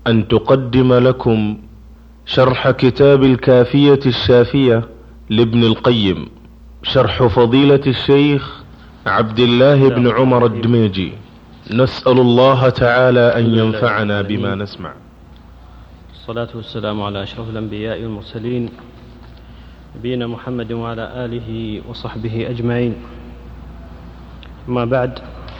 أن تقدم لكم شرح كتاب الكافية الشافية لابن القيم، شرح فضيلة الشيخ عبد الله بن عمر الدميجي. نسأل الله تعالى أن ينفعنا بما نسمع. الصلاة والسلام على أشرف الأنبياء والمرسلين، نبينا محمد وعلى آله وصحبه أجمعين. ما بعد،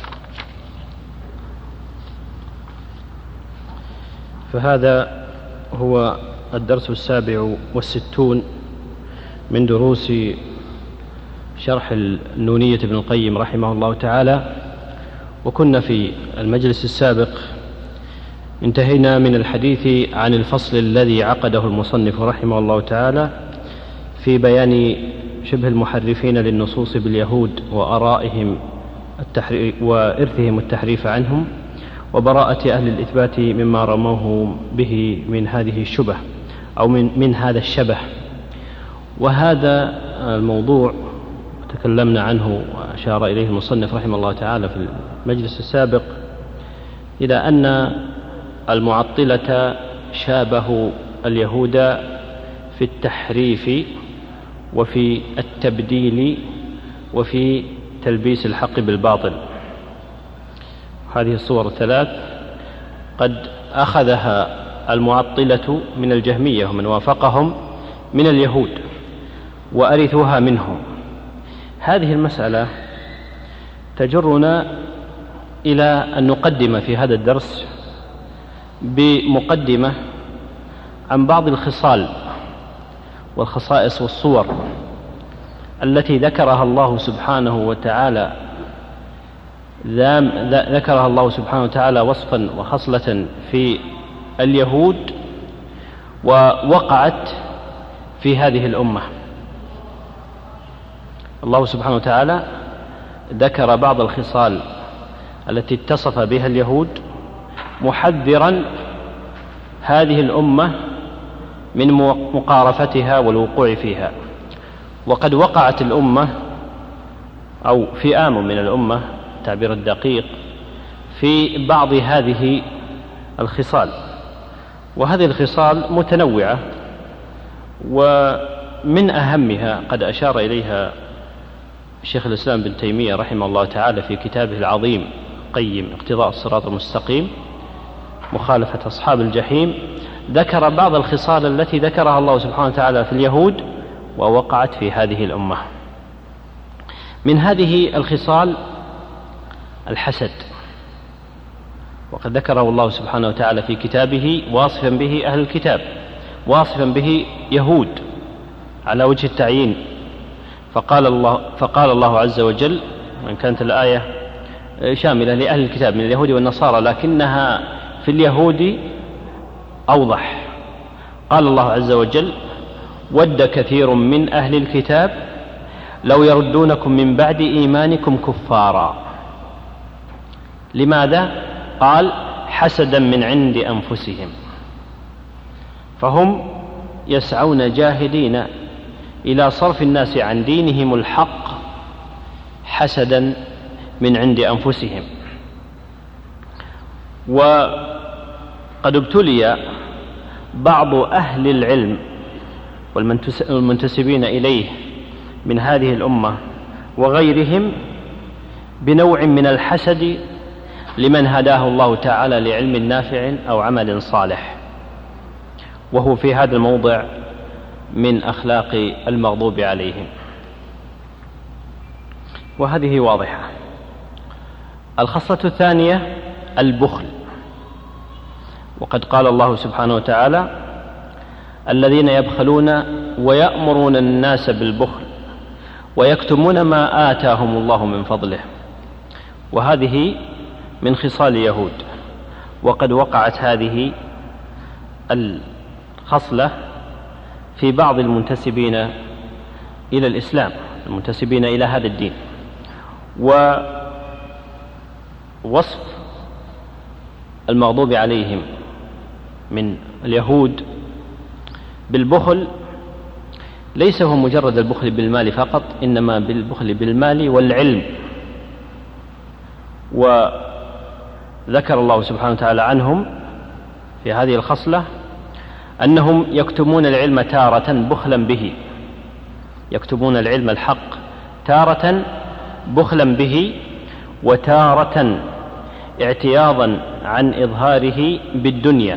فهذا هو الدرس 67 من دروس شرح النونية ابن القيم رحمه الله تعالى. وكنا في المجلس السابق انتهينا من الحديث عن الفصل الذي عقده المصنف رحمه الله تعالى في بيان شبه المحرفين للنصوص باليهود وآرائهم وإرثهم التحريف عنهم، وبراءة أهل الإثبات مما رموه به من هذه الشبه أو من هذا الشبه. وهذا الموضوع تكلمنا عنه وأشار إليه المصنف رحمه الله تعالى في المجلس السابق إلى أن المعطلة شابهوا اليهود في التحريف وفي التبديل وفي تلبيس الحق بالباطل. هذه الصور الثلاث قد أخذها المعطلة من الجهمية ومن وافقهم من اليهود وأرثوها منهم. هذه المسألة تجرنا إلى أن نقدم في هذا الدرس بمقدمة عن بعض الخصال والخصائص والصور التي ذكرها الله سبحانه وتعالى وصفا وخصلة في اليهود ووقعت في هذه الأمة. الله سبحانه وتعالى ذكر بعض الخصال التي اتصف بها اليهود محذرا هذه الأمة من مقارفتها والوقوع فيها. وقد وقعت الأمة أو فئام من الأمة تعبير الدقيق في بعض هذه الخصال، وهذه الخصال متنوعة، ومن أهمها قد أشار إليها شيخ الإسلام ابن تيمية رحمه الله تعالى في كتابه العظيم قيم اقتضاء الصراط المستقيم مخالفة أصحاب الجحيم. ذكر بعض الخصال التي ذكرها الله سبحانه وتعالى في اليهود ووقعت في هذه الأمة. من هذه الخصال الحسد، وقد ذكره الله سبحانه وتعالى في كتابه واصفا به أهل الكتاب، واصفا به يهود على وجه التعيين. فقال الله عز وجل، وإن كانت الآية شاملة لأهل الكتاب من اليهود والنصارى لكنها في اليهود أوضح. قال الله عز وجل: ود كثير من أهل الكتاب لو يردونكم من بعد إيمانكم كفارا. لماذا؟ قال: حسدا من عند أنفسهم. فهم يسعون جاهدين إلى صرف الناس عن دينهم الحق حسدا من عند أنفسهم. وقد ابتلي بعض أهل العلم والمنتسبين إليه من هذه الأمة وغيرهم بنوع من الحسد لمن هداه الله تعالى لعلم نافع أو عمل صالح، وهو في هذا الموضع من أخلاق المغضوب عليهم، وهذه واضحة. الخصلة الثانية البخل، وقد قال الله سبحانه وتعالى: الذين يبخلون ويأمرون الناس بالبخل ويكتمون ما آتاهم الله من فضله. وهذه من خصال اليهود، وقد وقعت هذه الخصلة في بعض المنتسبين إلى الإسلام، المنتسبين إلى هذا الدين. ووصف المغضوب عليهم من اليهود بالبخل ليس هو مجرد البخل بالمال فقط، إنما بالبخل بالمال والعلم. وذكر الله سبحانه وتعالى عنهم في هذه الخصلة أنهم يكتمون العلم تارة بخلا به، يكتمون العلم الحق تارة بخلا به، وتارة اعتياضا عن إظهاره بالدنيا،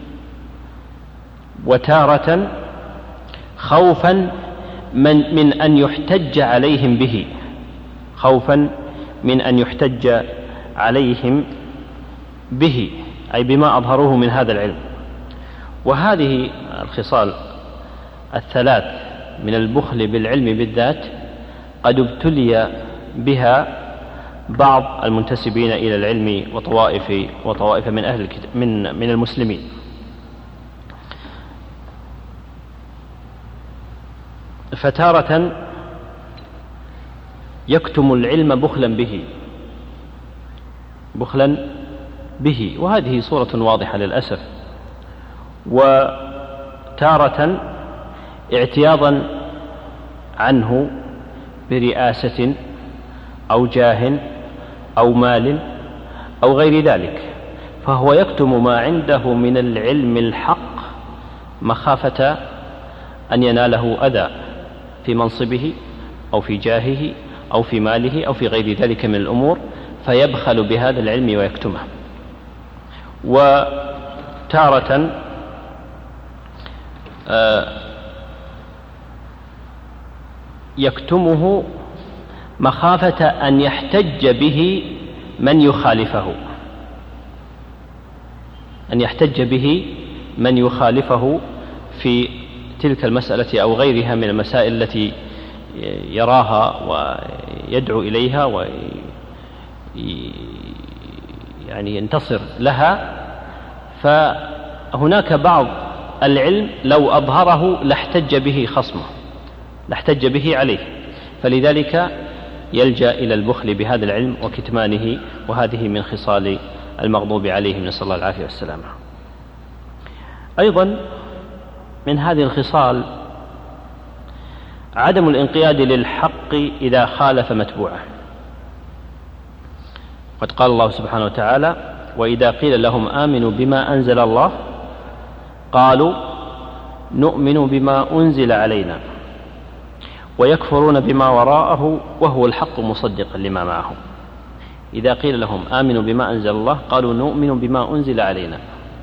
وتارة خوفا من أن يحتج عليهم به، خوفا من أن يحتج عليهم به، أي بما أظهروه من هذا العلم. وهذه الخصال الثلاث من البخل بالعلم بالذات قد ابتلي بها بعض المنتسبين إلى العلم وطوائف من أهل من المسلمين. فتارة يكتم العلم بخلا به، وهذه صورة واضحة للأسف، وتارة اعتياضا عنه برئاسة أو جاه أو مال أو غير ذلك، فهو يكتم ما عنده من العلم الحق مخافة أن يناله أذى في منصبه أو في جاهه أو في ماله أو في غير ذلك من الأمور، فيبخل بهذا العلم ويكتمه. وتارة يكتمه مخافة أن يحتج به من يخالفه، أن يحتج به من يخالفه في تلك المسألة أو غيرها من المسائل التي يراها ويدعو إليها يعني ينتصر لها. فهناك بعض العلم لو أظهره لاحتج به خصمه، لاحتج به عليه، فلذلك يلجأ إلى البخل بهذا العلم وكتمانه، وهذه من خصال المغضوب عليهم، نسأل الله العافية والسلامة. أيضا من هذه الخصال عدم الانقياد للحق إذا خالف متبوعه. قد قال الله سبحانه وتعالى: وإذا قيل لهم آمنوا بما أنزل الله قالوا نؤمن بما أنزل علينا ويكفرون بما وراءه وهو الحق مصدقا لما معهم. إذا قيل لهم آمنوا بما أنزل الله قالوا نؤمن بما أنزل علينا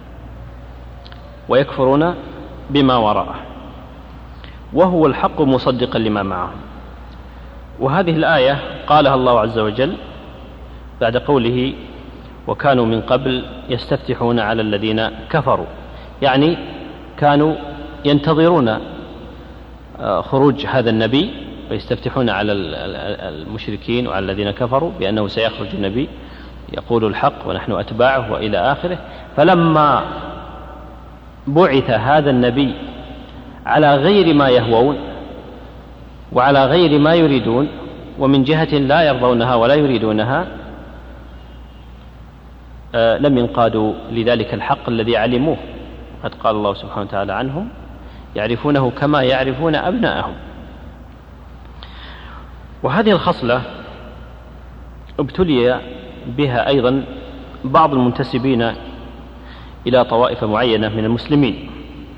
ويكفرون بما وراءه وهو الحق مصدقا لما معهم. وهذه الآية قالها الله عز وجل بعد قوله: وكانوا من قبل يستفتحون على الذين كفروا، يعني كانوا ينتظرون خروج هذا النبي ويستفتحون على المشركين وعلى الذين كفروا بأنه سيخرج النبي يقول الحق ونحن أتباعه وإلى آخره. فلما بعث هذا النبي على غير ما يهوون وعلى غير ما يريدون ومن جهة لا يرضونها ولا يريدونها، لم ينقادوا لذلك الحق الذي علموه. قد قال الله سبحانه وتعالى عنهم: يعرفونه كما يعرفون أبناءهم. وهذه الخصلة ابتلي بها أيضا بعض المنتسبين إلى طوائف معينة من المسلمين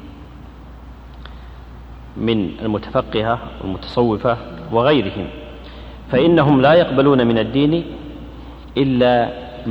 من المتفقهة والمتصوفة وغيرهم، فإنهم لا يقبلون من الدين إلا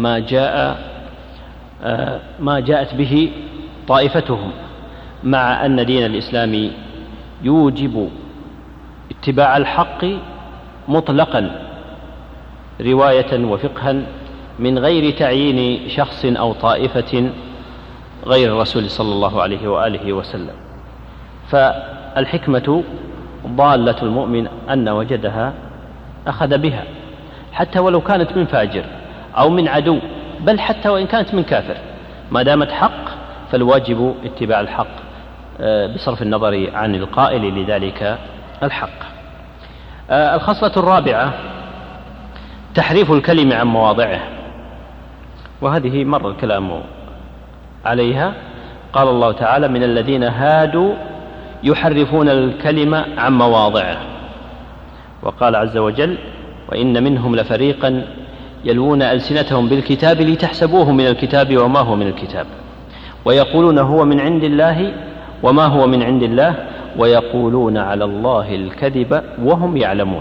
ما جاءت به طائفتهم، مع أن دين الإسلام يوجب اتباع الحق مطلقا رواية وفقها من غير تعيين شخص أو طائفة غير الرسول صلى الله عليه وآله وسلم. فالحكمة ضالة المؤمن أن وجدها أخذ بها، حتى ولو كانت من فاجر أو من عدو، بل حتى وإن كانت من كافر، ما دامت حق فالواجب اتباع الحق بصرف النظر عن القائل لذلك الحق. الخصلة الرابعة تحريف الكلم عن مواضعه، وهذه مر الكلام عليها. قال الله تعالى: من الذين هادوا يحرفون الكلم عن مواضعه. وقال عز وجل: وإن منهم لفريقا يلوون ألسنتهم بالكتاب لتحسبوه من الكتاب وما هو من الكتاب ويقولون هو من عند الله وما هو من عند الله ويقولون على الله الكذب وهم يعلمون.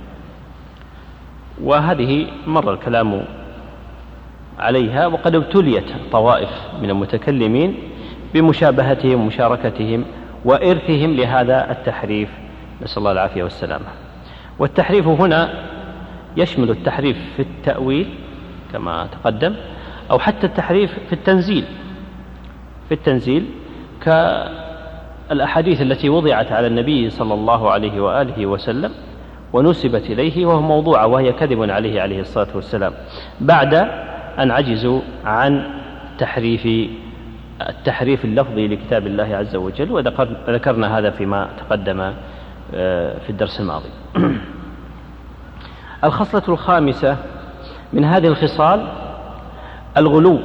وهذه مر الكلام عليها، وقد ابتليت طوائف من المتكلمين بمشابهتهم ومشاركتهم وإرثهم لهذا التحريف، نسأل الله العافية والسلامة. والتحريف هنا يشمل التحريف في التأويل كما تقدم، أو حتى التحريف في التنزيل كالأحاديث التي وضعت على النبي صلى الله عليه وآله وسلم ونسبت إليه وهو موضوع وهي كذب عليه الصلاة والسلام، بعد أن عجزوا عن التحريف اللفظي لكتاب الله عز وجل، وذكرنا هذا فيما تقدم في الدرس الماضي. الخصلة الخامسة من هذه الخصال الغلو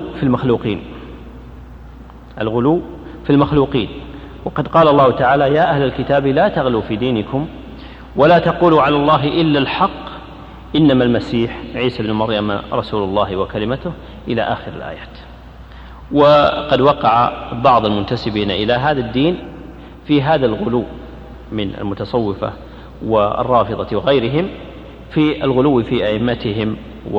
في المخلوقين. وقد قال الله تعالى: يا أهل الكتاب لا تغلوا في دينكم ولا تقولوا على الله إلا الحق إنما المسيح عيسى بن مريم رسول الله وكلمته، إلى آخر الآيات. وقد وقع بعض المنتسبين إلى هذا الدين في هذا الغلو من المتصوفة والرافضة وغيرهم، في الغلو في أئمتهم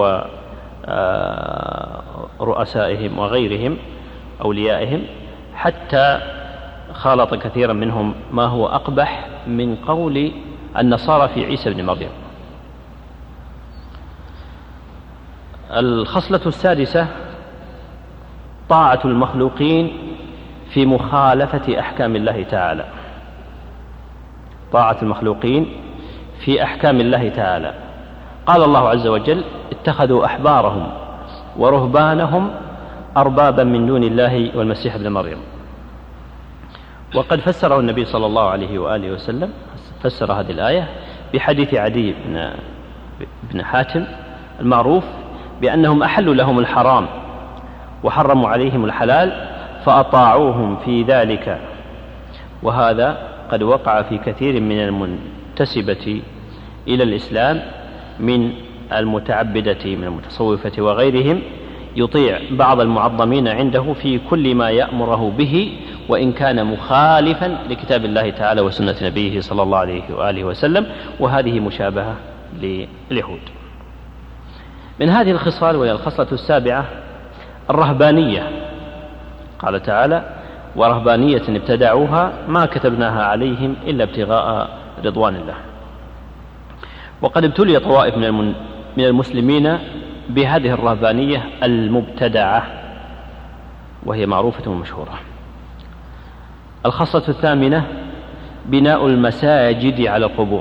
ورؤسائهم وغيرهم أوليائهم، حتى خالط كثيرا منهم ما هو أقبح من قول النصارى في عيسى بن مريم. الخصلة السادسة طاعة المخلوقين في مخالفة أحكام الله تعالى. طاعة المخلوقين في أحكام الله تعالى. قال الله عز وجل: اتخذوا أحبارهم ورهبانهم أربابا من دون الله والمسيح ابن مريم. وقد فسره النبي صلى الله عليه وآله وسلم، فسر هذه الآية بحديث عدي بن حاتم المعروف بأنهم أحلوا لهم الحرام وحرموا عليهم الحلال فأطاعوهم في ذلك. وهذا قد وقع في كثير من المنتسبة إلى الإسلام من المتعبدة من المتصوفة وغيرهم، يطيع بعض المعظمين عنده في كل ما يأمره به وإن كان مخالفا لكتاب الله تعالى وسنة نبيه صلى الله عليه وآله وسلم، وهذه مشابهة لليهود. من هذه الخصال وهي الخصلة السابعة الرهبانية. قال تعالى: ورهبانية ابتدعوها ما كتبناها عليهم إلا ابتغاء رضوان الله. وقد ابتلي طوائف من المسلمين بهذه الرهبانية المبتدعة، وهي معروفة ومشهورة. الخصلة الثامنة بناء المساجد على القبور.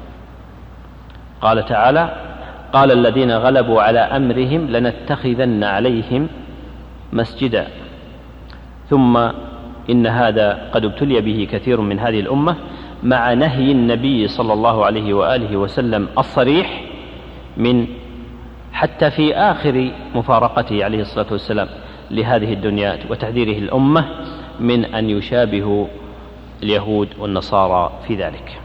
قال تعالى: قال الذين غلبوا على أمرهم لنتخذن عليهم مسجدا. ثم إن هذا قد ابتلي به كثير من هذه الأمة مع نهي النبي صلى الله عليه وآله وسلم الصريح من حتى في آخر مفارقته عليه الصلاة والسلام لهذه الدنيا، وتحذيره الأمة من أن يشابهوا اليهود والنصارى في ذلك.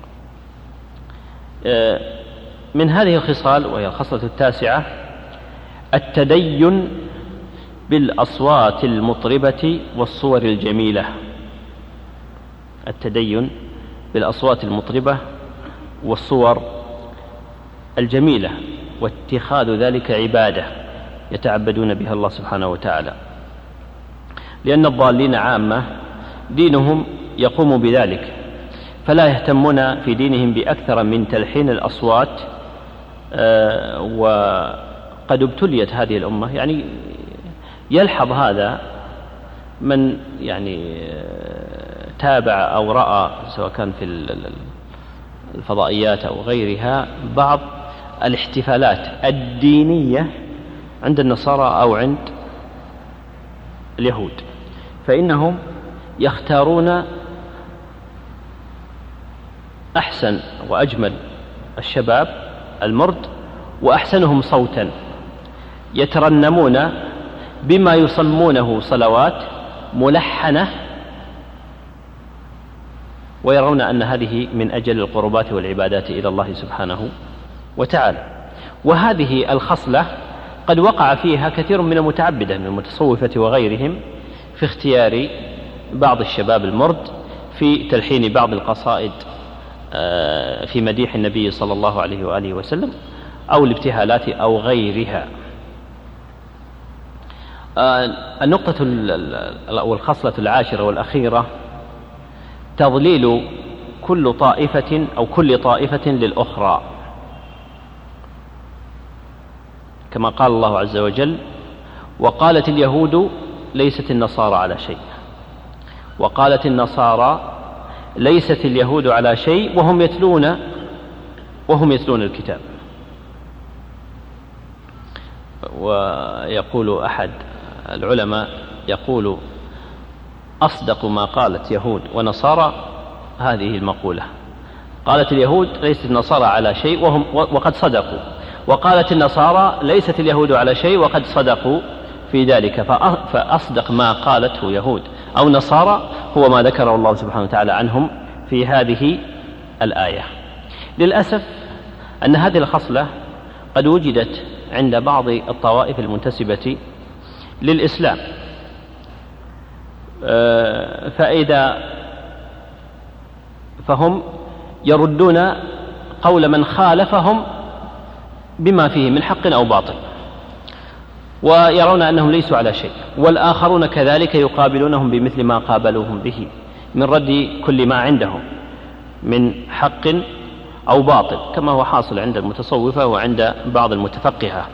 من هذه الخصال وهي الخصلة التاسعة التدين بالأصوات المطربة والصور الجميلة. التدين بالأصوات المطربة والصور الجميلة، واتخاذ ذلك عبادة يتعبدون بها الله سبحانه وتعالى، لأن الضالين عامة دينهم يقوم بذلك، فلا يهتمون في دينهم بأكثر من تلحين الأصوات. وقد ابتليت هذه الأمة، يعني يلحظ هذا من تابع أو رأى سواء كان في الفضائيات أو غيرها بعض الاحتفالات الدينية عند النصارى أو عند اليهود، فإنهم يختارون أحسن وأجمل الشباب المرد وأحسنهم صوتا، يترنمون بما يسمونه صلوات ملحنة، ويرون أن هذه من أجل القربات والعبادات إلى الله سبحانه وتعالى. وهذه الخصلة قد وقع فيها كثير من المتعبدة من المتصوفة وغيرهم في اختيار بعض الشباب المرد في تلحين بعض القصائد في مديح النبي صلى الله عليه وآله وسلم أو الابتهالات أو غيرها. النقطة أو الخصلة العاشرة والأخيرة تضليل كل طائفة للأخرى، كما قال الله عز وجل: وقالت اليهود ليست النصارى على شيء، وقالت النصارى ليست اليهود على شيء وهم يتلون الكتاب. ويقول أحد العلماء يقول: أصدق ما قالت يهود ونصارى هذه المقولة: قالت اليهود ليست النصارى على شيء وقد صدقوا، وقالت النصارى ليست اليهود على شيء وقد صدقوا في ذلك. فأصدق ما قالته يهود أو نصارى هو ما ذكره الله سبحانه وتعالى عنهم في هذه الآية. للأسف أن هذه الخصلة قد وجدت عند بعض الطوائف المنتسبة للإسلام، فهم يردون قول من خالفهم بما فيه من حق أو باطل، ويرون أنهم ليسوا على شيء، والآخرون كذلك يقابلونهم بمثل ما قابلوهم به من رد كل ما عندهم من حق أو باطل، كما هو حاصل عند المتصوفة وعند بعض المتفقهة.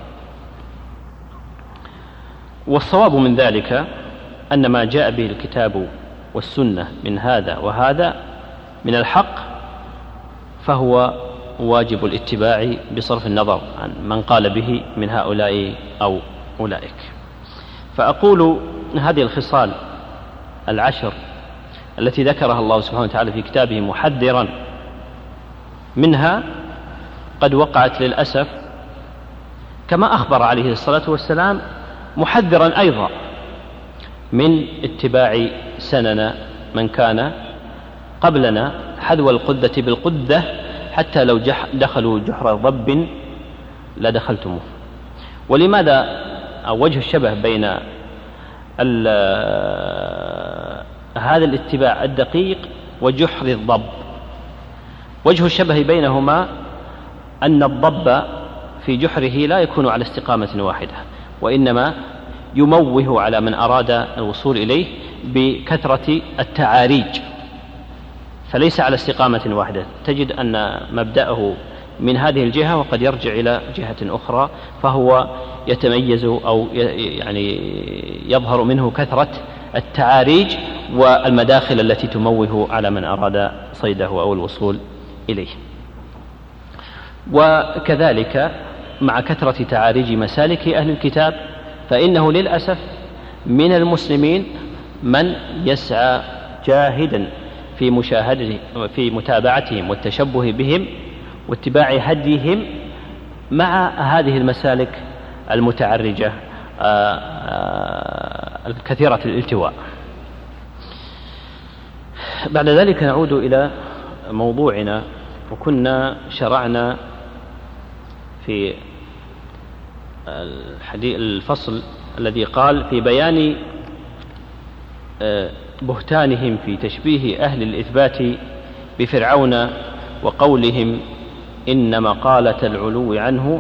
والصواب من ذلك أن ما جاء به الكتاب والسنة من هذا وهذا من الحق فهو واجب الاتباع بصرف النظر عن من قال به من هؤلاء أو أولئك. فأقول هذه الخصال العشر التي ذكرها الله سبحانه وتعالى في كتابه محذرا منها قد وقعت للأسف، كما أخبر عليه الصلاة والسلام محذرا أيضا من اتباع سنن من كان قبلنا حذو القدة بالقدة حتى لو دخلوا جحر ضب لدخلتموه. ولماذا وجه الشبه بين هذا الاتباع الدقيق وجحر الضب؟ وجه الشبه بينهما أن الضب في جحره لا يكون على استقامة واحدة، وإنما يموه على من أراد الوصول إليه بكثرة التعاريج، فليس على استقامة واحدة. تجد أن مبدأه من هذه الجهة وقد يرجع إلى جهة أخرى، فهو يتميز أو يعني يظهر منه كثرة التعاريج والمداخل التي تموه على من أراد صيده أو الوصول إليه. وكذلك مع كثرة تعاريج مسالك أهل الكتاب فإنه للأسف من المسلمين من يسعى جاهدا في متابعتهم والتشبه بهم واتباع هديهم مع هذه المسالك المتعرجة الكثيرة الالتواء. بعد ذلك نعود إلى موضوعنا، وكنا شرعنا في الفصل الذي قال في بيان بهتانهم في تشبيه أهل الإثبات بفرعون وقولهم إن مقالة العلو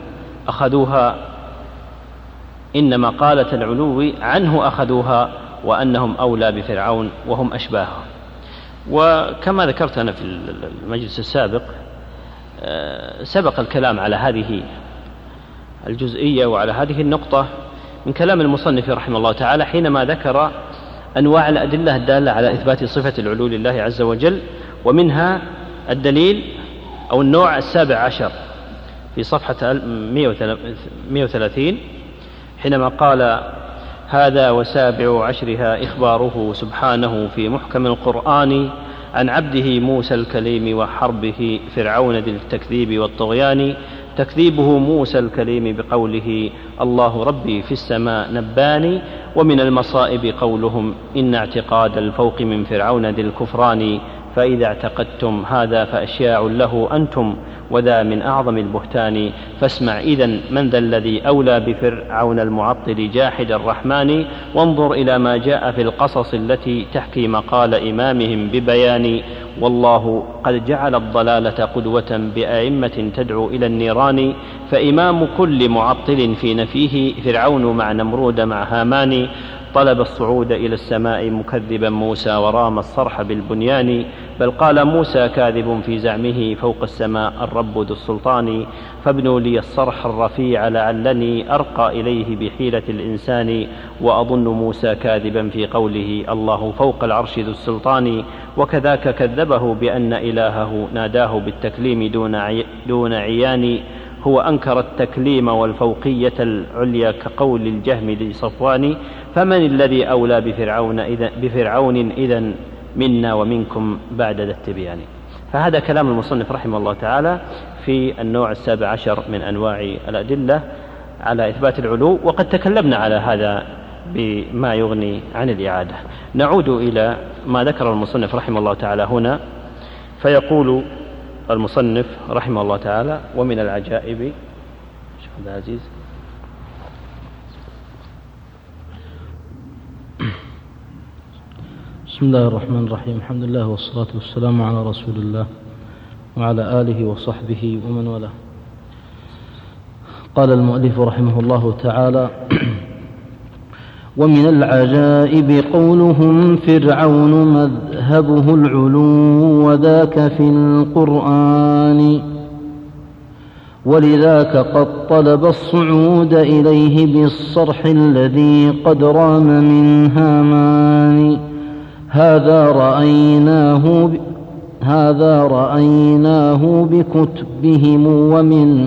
عنه أخذوها وأنهم أولى بفرعون وهم أشباهه. وكما ذكرت أنا في المجلس السابق سبق الكلام على هذه الجزئية وعلى هذه النقطة من كلام المصنف رحمه الله تعالى حينما ذكر أنواع الأدلة الدالة على إثبات صفة العلو لله عز وجل، ومنها الدليل أو النوع 17 في صفحة 130 حينما قال: هذا وسابع عشرها إخباره سبحانه في محكم القرآن عن عبده موسى الكليم وحربه فرعون ذي التكذيب والطغيان، تكذيبه موسى الكليم بقوله الله ربي في السماء نباني، ومن المصائب قولهم إن اعتقاد الفوق من فرعون ذي الكفران، فإذا اعتقدتم هذا فأشياع له أنتم وذا من أعظم البهتان. فاسمع إذن من ذا الذي أولى بفرعون المعطل جاحد الرحمن، وانظر إلى ما جاء في القصص التي تحكي مقال إمامهم ببيان. والله قد جعل الضلالة قدوة بأئمة تدعو إلى النيران، فإمام كل معطل في نفيه فرعون مع نمرود مع هامان. طلب الصعود إلى السماء مكذبا موسى ورام الصرح بالبنيان، بل قال موسى كاذب في زعمه فوق السماء الرب ذو السلطان. فابنوا لي الصرح الرفيع لعلني أرقى إليه بحيلة الإنسان، وأظن موسى كاذبا في قوله الله فوق العرش ذو السلطان. وكذاك كذبه بأن إلهه ناداه بالتكليم دون عيان، هو أنكر التكليم والفوقية العليا كقول الجهم ذي صفوان. فمن الذي أولى بفرعون إذن منا ومنكم بعد ذا التبيان. فهذا كلام المصنف رحمه الله تعالى في النوع 17 من أنواع الأدلة على إثبات العلو، وقد تكلمنا على هذا بما يغني عن الإعادة. نعود إلى ما ذكر المصنف رحمه الله تعالى هنا، فيقول المصنف رحمه الله تعالى: ومن العجائب شيخ عبد العزيز بسم الله الرحمن الرحيم. الحمد لله والصلاة والسلام على رسول الله وعلى آله وصحبه ومن والاه. قال المؤلف رحمه الله تعالى: ومن العجائب قولهم فرعون مذهبه العلو وذاك في القرآن، ولذاك قد طلب الصعود إليه بالصرح الذي قد رام من هامان. هذا رأيناه بكتبهم ومن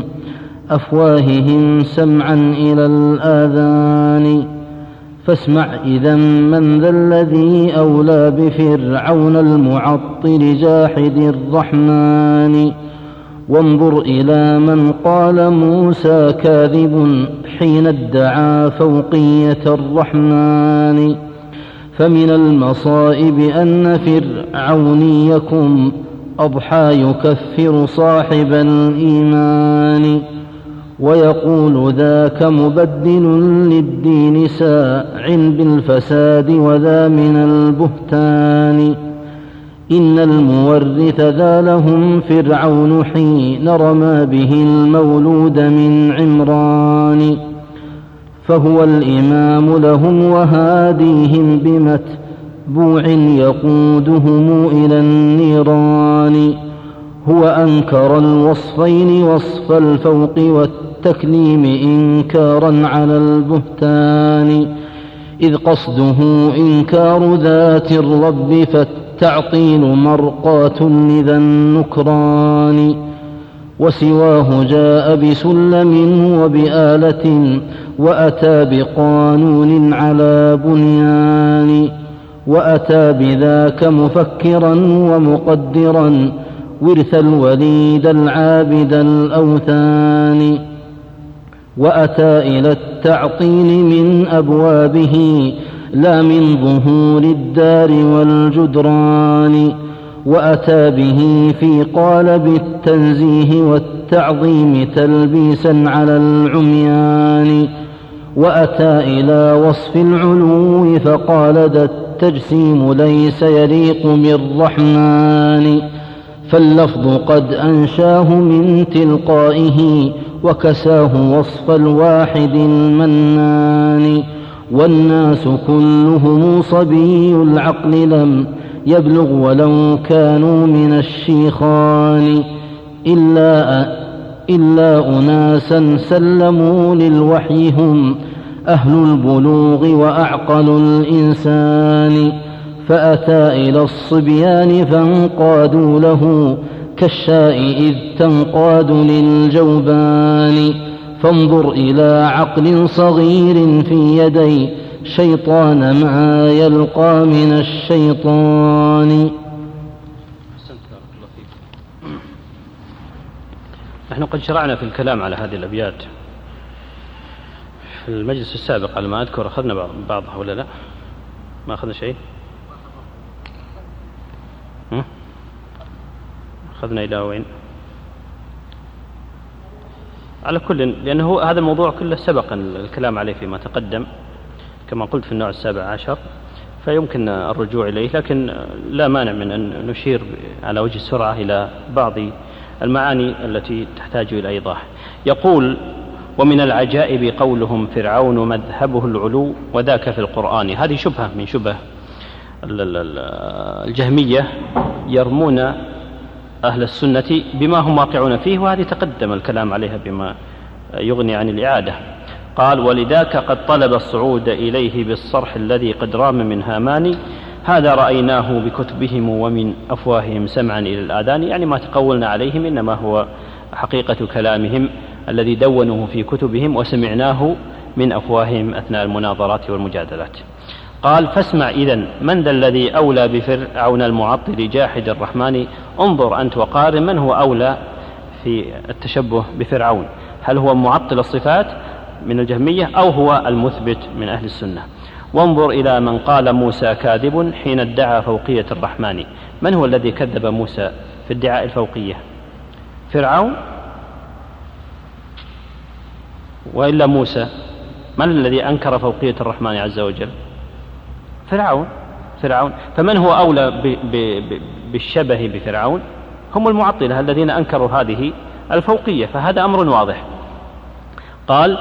أفواههم سمعا إلى الآذان. فاسمع إذا من ذا الذي أولى بفرعون المعطل جاحد الرحمن، وانظر إلى من قال موسى كاذب حين ادعى فوقية الرحمن. فمن المصائب أن فرعونيكم أضحى يكفر صاحب الإيمان، ويقول ذاك مبدل للدين ساع بالفساد وذا من البهتان. إن المورث ذا لهم فرعون حين رمى به المولود من عمران، فهو الإمام لهم وهاديهم بمتبوع يقودهم إلى النيران. هو أنكر الوصفين وصف الفوق والتكليم إنكارا على البهتان، إذ قصده إنكار ذات الرب فالتعطيل مرقاة لذا النكران. وسواه جاء بسلم وبآلة وأتى بقانون على بنيان، وأتى بذاك مفكرا ومقدرا ورث الوليد العابد الأوثان. وأتى إلى التعطيل من أبوابه لا من ظهور الدار والجدران، وأتى به في قالب التنزيه والتعظيم تلبيسا على العميان. وأتى إلى وصف العلو فقال ذا التجسيم ليس يليق بالرحمن، فاللفظ قد أنشاه من تلقائه وكساه وصف الواحد المنان. والناس كلهم صبي العقل لم يبلغ ولو كانوا من الشيخان، إلا أناسا سلموا للوحي هم أهل البلوغ وأعقل الإنسان. فأتى إلى الصبيان فانقادوا له كالشاء إذ تنقاد للجوبان. فانظر إلى عقل صغير في يدي شيطان ما يلقى من الشيطان. نحن قد شرعنا في الكلام على هذه الأبيات في المجلس السابق على ما أذكر. أخذنا بعضها ولا لا؟ ما أخذنا شيء؟ أخذنا إلى وين؟ على كل، لأنه هذا الموضوع كله سبق الكلام عليه فيما تقدم كما قلت في النوع 17، فيمكن الرجوع إليه، لكن لا مانع من أن نشير على وجه السرعة إلى بعض المعاني التي تحتاج إلى إيضاح. يقول: ومن العجائب قولهم فرعون مذهبه العلو وذاك في القرآن. هذه شبهة من شبه الجهمية، يرمون أهل السنة بما هم واقعون فيه، وهذه تقدم الكلام عليها بما يغني عن الإعادة. قال: ولذاك قد طلب الصعود إليه بالصرح الذي قد رام من هامان، هذا رأيناه بكتبهم ومن أفواههم سمعا إلى الآذان. يعني ما تقولنا عليهم إنما هو حقيقة كلامهم الذي دونوه في كتبهم وسمعناه من أفواههم أثناء المناظرات والمجادلات. قال: فاسمع إذن من ذا الذي أولى بفرعون المعطل جاحد الرحمن. انظر أنت وقارن من هو أولى في التشبه بفرعون، هل هو معطل الصفات من الجهمية أو هو المثبت من أهل السنة. وانظر إلى من قال موسى كاذب حين ادعى فوقية الرحمن. من هو الذي كذب موسى في ادعاء الفوقية؟ فرعون وإلا موسى؟ من الذي أنكر فوقية الرحمن عز وجل؟ فرعون. فمن هو أولى بالشبه بفرعون؟ هم المعطلة الذين أنكروا هذه الفوقية، فهذا أمر واضح. قال: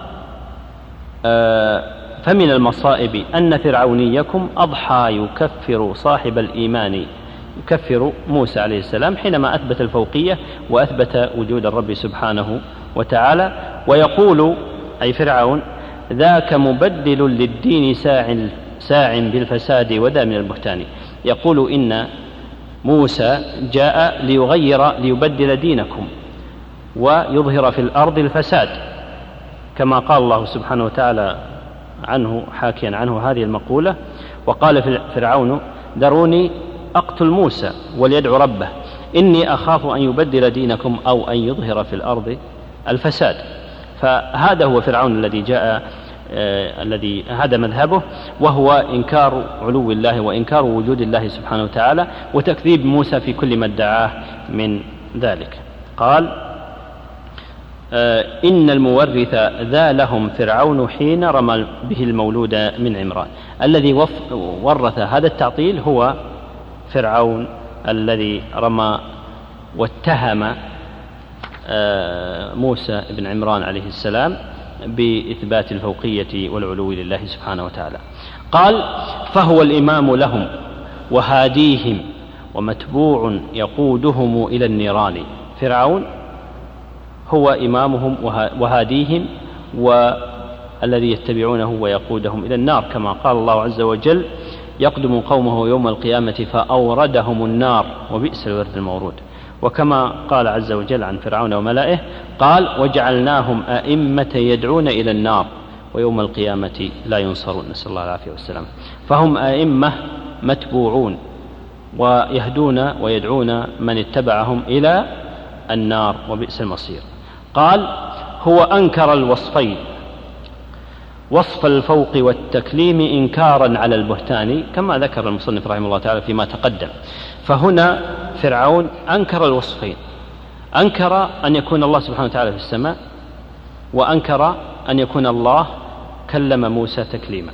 فمن المصائب أن فرعونيكم أضحى يكفر صاحب الإيمان، يكفر موسى عليه السلام حينما أثبت الفوقية وأثبت وجود الرب سبحانه وتعالى، ويقول أي فرعون: ذاك مبدل للدين ساع بالفساد وذا من البهتان. يقول إن موسى جاء ليبدل دينكم ويظهر في الأرض الفساد، كما قال الله سبحانه وتعالى عنه حاكيا عنه هذه المقولة: وقال فرعون ذروني أقتل موسى وليدعو ربه إني أخاف أن يبدل دينكم أو أن يظهر في الأرض الفساد. فهذا هو فرعون الذي جاء الذي هذا مذهبه، وهو إنكار علو الله وإنكار وجود الله سبحانه وتعالى وتكذيب موسى في كل ما ادعاه من ذلك. قال: إن المورث ذا لهم فرعون حين رمى به المولود من عمران. الذي ورث هذا التعطيل هو فرعون الذي رمى واتهم موسى بن عمران عليه السلام بإثبات الفوقية والعلو لله سبحانه وتعالى. قال: فهو الإمام لهم وهاديهم ومتبوع يقودهم إلى النيران. فرعون هو إمامهم وهاديهم والذي يتبعونه ويقودهم إلى النار، كما قال الله عز وجل: يقدم قومه يوم القيامة فأوردهم النار وبئس الورد المورود. وكما قال عز وجل عن فرعون وملئه قال: وجعلناهم أئمة يدعون إلى النار ويوم القيامة لا ينصرون، نسأل الله العافية والسلام. فهم أئمة متبوعون ويهدون ويدعون من اتبعهم إلى النار وبئس المصير. قال: هو أنكر الوصفين، وصف الفوق والتكليم إنكارا على البهتان، كما ذكر المصنف رحمه الله تعالى فيما تقدم. فهنا فرعون أنكر الوصفين، أنكر أن يكون الله سبحانه وتعالى في السماء، وأنكر أن يكون الله كلم موسى تكليما.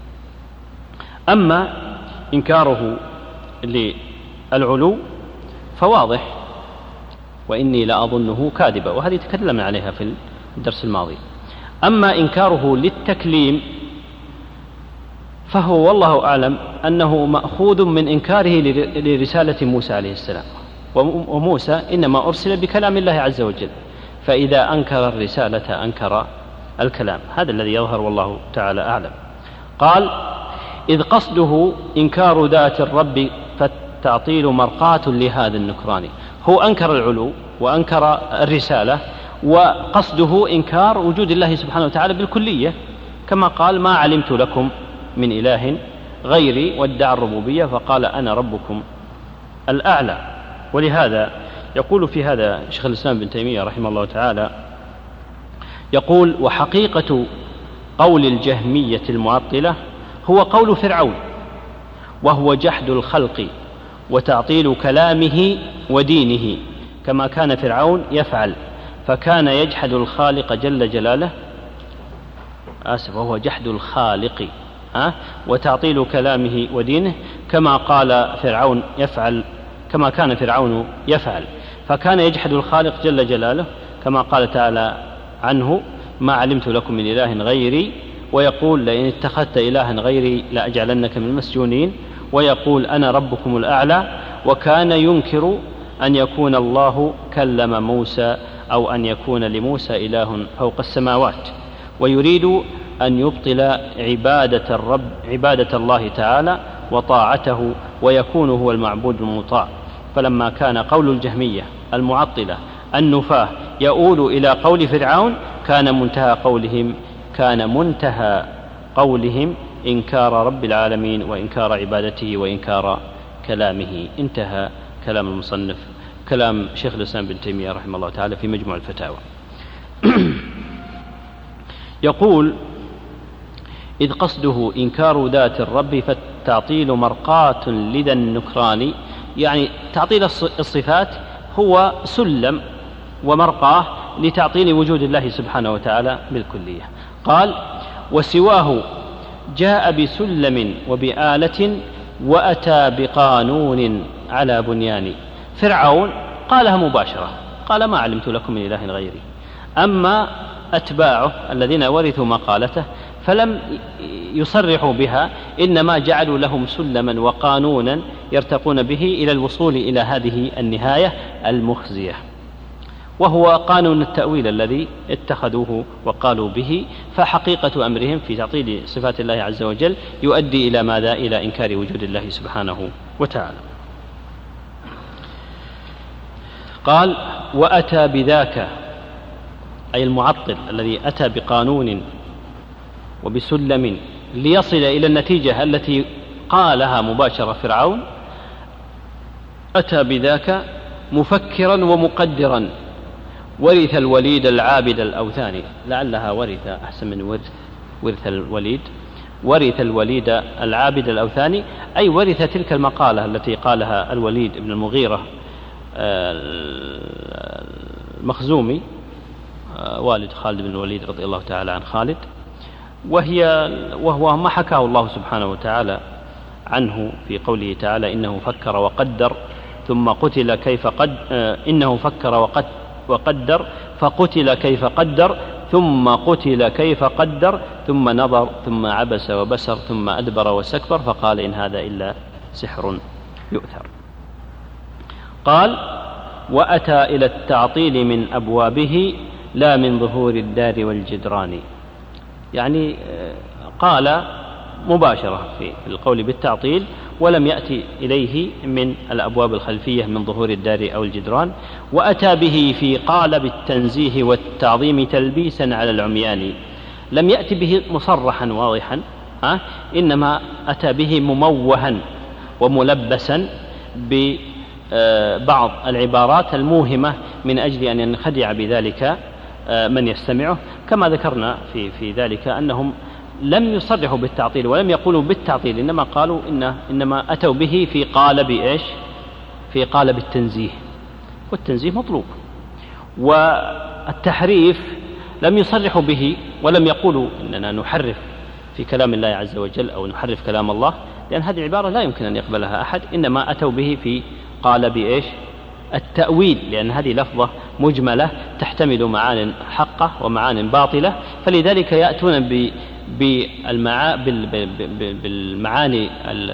أما إنكاره للعلو فواضح، وإني لأظنه كاذبا، وهذه تكلمنا عليها في الدرس الماضي. أما إنكاره للتكليم فهو والله أعلم أنه مأخوذ من إنكاره لرسالة موسى عليه السلام، وموسى إنما أرسل بكلام الله عز وجل، فإذا أنكر الرسالة أنكر الكلام. هذا الذي يظهر والله تعالى أعلم. قال: إذ قصده إنكار ذات الرب فالتعطيل مرقاة لهذا النكران. هو أنكر العلو وأنكر الرسالة، وقصده إنكار وجود الله سبحانه وتعالى بالكلية، كما قال: ما علمت لكم من إله غيري، وادعى الربوبية فقال أنا ربكم الأعلى. ولهذا يقول في هذا شيخ الإسلام ابن تيمية رحمه الله تعالى، يقول: وحقيقة قول الجهمية المعطلة هو قول فرعون، وهو جحد الخلق وتعطيل كلامه ودينه، كما كان فرعون يفعل، فكان يجحد الخالق جل جلاله، وهو جحد الخالق وتعطيل كلامه ودينه، كما كان فرعون يفعل. فكان يجحد الخالق جل جلاله كما قال تعالى عنه: ما علمت لكم من إله غيري، ويقول: لئن اتخذت إلها غيري لأجعلنك من المسجونين، ويقول: أنا ربكم الأعلى. وكان ينكر أن يكون الله كلم موسى أو أن يكون لموسى إله فوق السماوات، ويريد أن يبطل عبادة الله تعالى وطاعته، ويكون هو المعبود المطاع. فلما كان قول الجهمية المعطلة النفاة يؤول إلى قول فرعون، كان منتهى قولهم إنكار رب العالمين وإنكار عبادته وإنكار كلامه. انتهى كلام المصنف، كلام شيخ الإسلام بن تيمية رحمه الله تعالى في مجموع الفتاوى. يقول: إذ قصده إنكار ذات الرب، فالتعطيل مرقاة لدى النكران. يعني تعطيل الصفات هو سلم ومرقاه لتعطيل وجود الله سبحانه وتعالى بالكلية. قال: وسواه جاء بسلم وبآلة وأتى بقانون على بنيان. فرعون قالها مباشرة، قال: ما علمت لكم من إله غيري. أما أتباعه الذين ورثوا مقالته فلم يصرحوا بها، إنما جعلوا لهم سلما وقانونا يرتقون به إلى الوصول إلى هذه النهاية المخزية، وهو قانون التأويل الذي اتخذوه وقالوا به. فحقيقة أمرهم في تعطيل صفات الله عز وجل يؤدي إلى ماذا؟ إلى إنكار وجود الله سبحانه وتعالى. قال: وأتى بذاك، أي المعطل الذي أتى بقانون وبسلم ليصل إلى النتيجة التي قالها مباشرة فرعون. أتى بذاك مفكرا ومقدرا، ورث الوليد العابد الأوثاني. لعلها ورث أحسن من ورث الوليد. ورث الوليد العابد الأوثاني، أي ورث تلك المقالة التي قالها الوليد بن المغيرة المخزومي والد خالد بن الوليد رضي الله تعالى عن خالد، وهو ما حكاه الله سبحانه وتعالى عنه في قوله تعالى: إنه فكر وقدر ثم قتل كيف إنه فكر وقدر فقتل كيف قدر ثم قتل كيف قدر ثم نظر ثم عبس وبسر ثم أدبر واستكبر فقال: إن هذا إلا سحر يؤثر. قال: وأتى إلى التعطيل من أبوابه لا من ظهور الدار والجدران. يعني قال مباشرة في القول بالتعطيل، ولم يأتي إليه من الأبواب الخلفية من ظهور الدار أو الجدران. وأتى به في قالب التنزيه والتعظيم تلبيسا على العميان. لم يأتي به مصرحا واضحا، إنما أتى به مموها وملبسا ببعض العبارات الموهمة من أجل أن ينخدع بذلك من يستمعه. كما ذكرنا في ذلك أنهم لم يصرحوا بالتعطيل ولم يقولوا بالتعطيل، إنما قالوا إنما أتوا به في قالب إيش؟ في قالب التنزيه، والتنزيه مطلوب. والتحريف لم يصرحوا به ولم يقولوا إننا نحرف في كلام الله عز وجل أو نحرف كلام الله، لأن هذه العبارة لا يمكن أن يقبلها أحد. إنما أتوا به في قالب إيش؟ التأويل، لأن هذه لفظة مجملة تحتمل معان حقة ومعان باطلة، فلذلك يأتون بالمعاني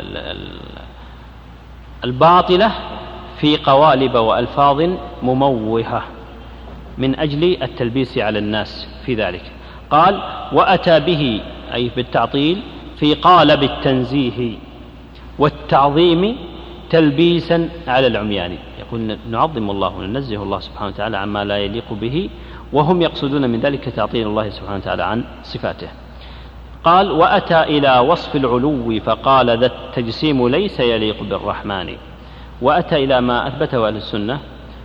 الباطلة في قوالب وألفاظ مموهة من أجل التلبيس على الناس في ذلك. قال: وأتى به أي بالتعطيل في قالب التنزيه والتعظيم تلبيسا على العميان. يقول: نعظم الله وننزه الله سبحانه وتعالى عما لا يليق به، وهم يقصدون من ذلك تعطيل الله سبحانه وتعالى عن صفاته. قال: وأتى إلى وصف العلو فقال: ذا التجسيم ليس يليق بالرحمن. وأتى إلى ما أثبته أهل السنة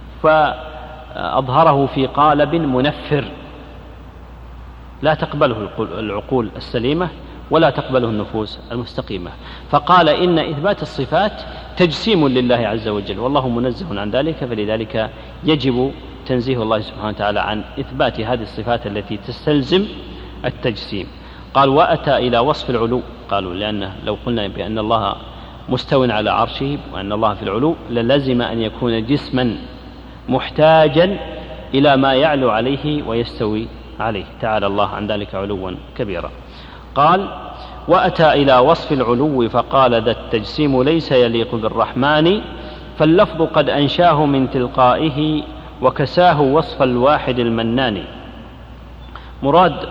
فأظهره في قالب منفر لا تقبله العقول السليمة ولا تقبله النفوس المستقيمة. فقال: إن إثبات الصفات تجسيم لله عز وجل، والله منزه عن ذلك، فلذلك يجب تنزيه الله سبحانه وتعالى عن إثبات هذه الصفات التي تستلزم التجسيم. قال وأتى إلى وصف العلو، قالوا لأنه لو قلنا بأن الله مستو على عرشه وأن الله في العلو للزم أن يكون جسما محتاجا إلى ما يعلو عليه ويستوي عليه، تعالى الله عن ذلك علوا كبيرا. قال وأتى إلى وصف العلو فقال ذا التجسيم ليس يليق بالرحمن، فاللفظ قد أنشاه من تلقائه وكساه وصف الواحد المنان. مراد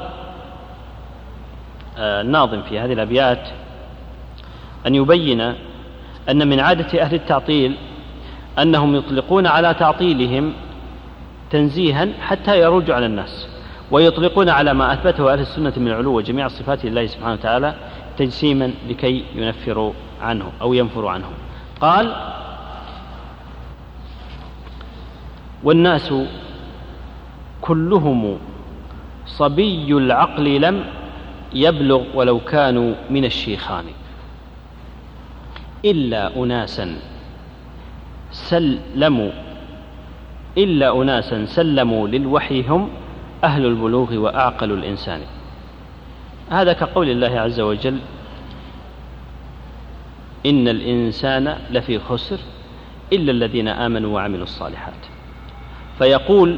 الناظم في هذه الأبيات أن يبين أن من عادة أهل التعطيل أنهم يطلقون على تعطيلهم تنزيها حتى يروج على الناس، ويطلقون على ما أثبته أهل السنة من العلو وجميع الصفات لله سبحانه وتعالى تجسيما لكي ينفروا عنه أو ينفروا عنه. قال والناس كلهم صبي العقل لم يبلغ ولو كانوا من الشيخان، إلا أناسا سلموا للوحي هم أهل البلوغ وأعقل الإنسان. هذا كقول الله عز وجل إن الإنسان لفي خسر إلا الذين آمنوا وعملوا الصالحات. فيقول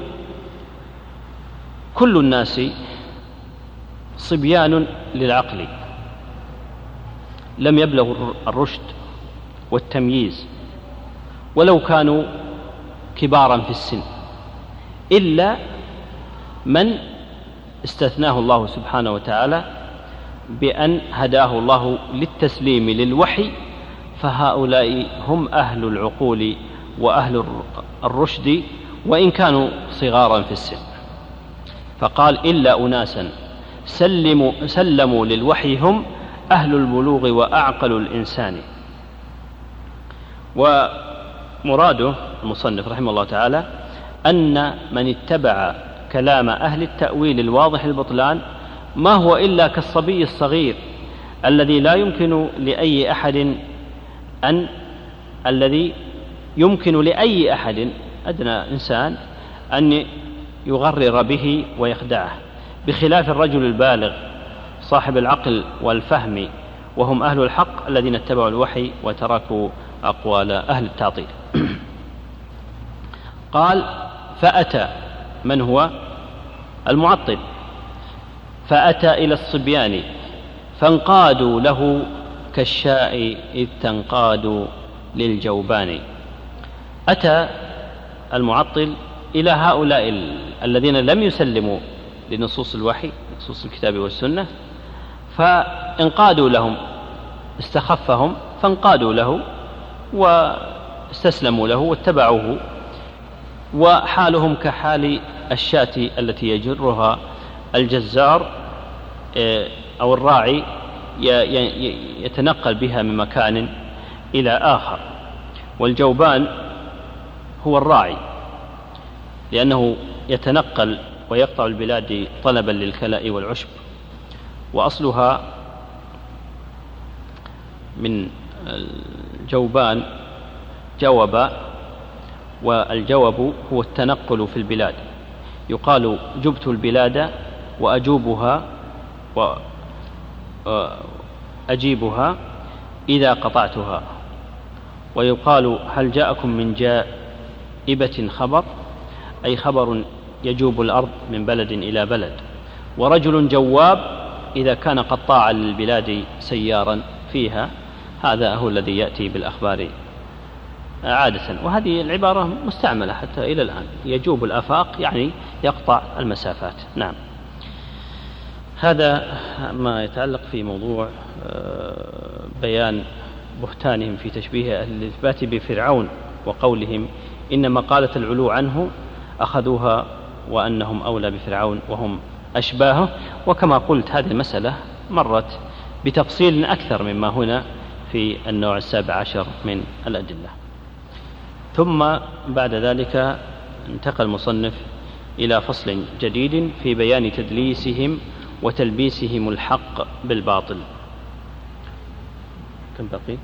كل الناس صبيان للعقل لم يبلغوا الرشد والتمييز ولو كانوا كبارا في السن، إلا من استثناه الله سبحانه وتعالى بأن هداه الله للتسليم للوحي، فهؤلاء هم أهل العقول وأهل الرشد وإن كانوا صغارا في السن. فقال إلا أناسا سلموا للوحي هم أهل البلوغ وأعقل الإنسان. ومراده المصنف رحمه الله تعالى أن من اتبع كلام أهل التأويل الواضح البطلان ما هو إلا كالصبي الصغير الذي لا يمكن لأي أحد أدنى إنسان أن يغرر به ويخدعه، بخلاف الرجل البالغ صاحب العقل والفهم وهم أهل الحق الذين اتبعوا الوحي وتركوا أقوال أهل التعطيل. قال فأتى، من هو المعطل، فأتى إلى الصبيان فانقادوا له كالشاء إذ تنقاد للجوبان. أتى المعطل إلى هؤلاء الذين لم يسلموا لنصوص الوحي، نصوص الكتاب والسنة، فانقادوا لهم، استخفهم فانقادوا له واستسلموا له واتبعوه، وحالهم كحال الشاة التي يجرها الجزار أو الراعي يتنقل بها من مكان إلى آخر. والجوبان هو الراعي لأنه يتنقل ويقطع البلاد طلبا للكلاء والعشب، وأصلها من الجوبان جوب، والجوب هو التنقل في البلاد. يقال جبت البلاد وأجوبها وأجيبها إذا قطعتها. ويقال هل جاءكم من جائبة خبر، أي خبر يجوب الأرض من بلد إلى بلد. ورجل جواب إذا كان قطاعا للبلاد سيارا فيها، هذا هو الذي يأتي بالأخبار عادة. وهذه العبارة مستعملة حتى إلى الآن، يجوب الآفاق يعني يقطع المسافات. نعم. هذا ما يتعلق في موضوع بيان بهتانهم في تشبيه أهل الإثبات بفرعون وقولهم إن مقالة العلو عنه أخذوها وأنهم أولى بفرعون وهم أشباهه. وكما قلت هذه المسألة مرت بتفصيل أكثر مما هنا في النوع 17 من الأدلة. ثم بعد ذلك انتقل المصنف إلى فصل جديد في بيان تدليسهم وتلبيسهم الحق بالباطل. كم بقي؟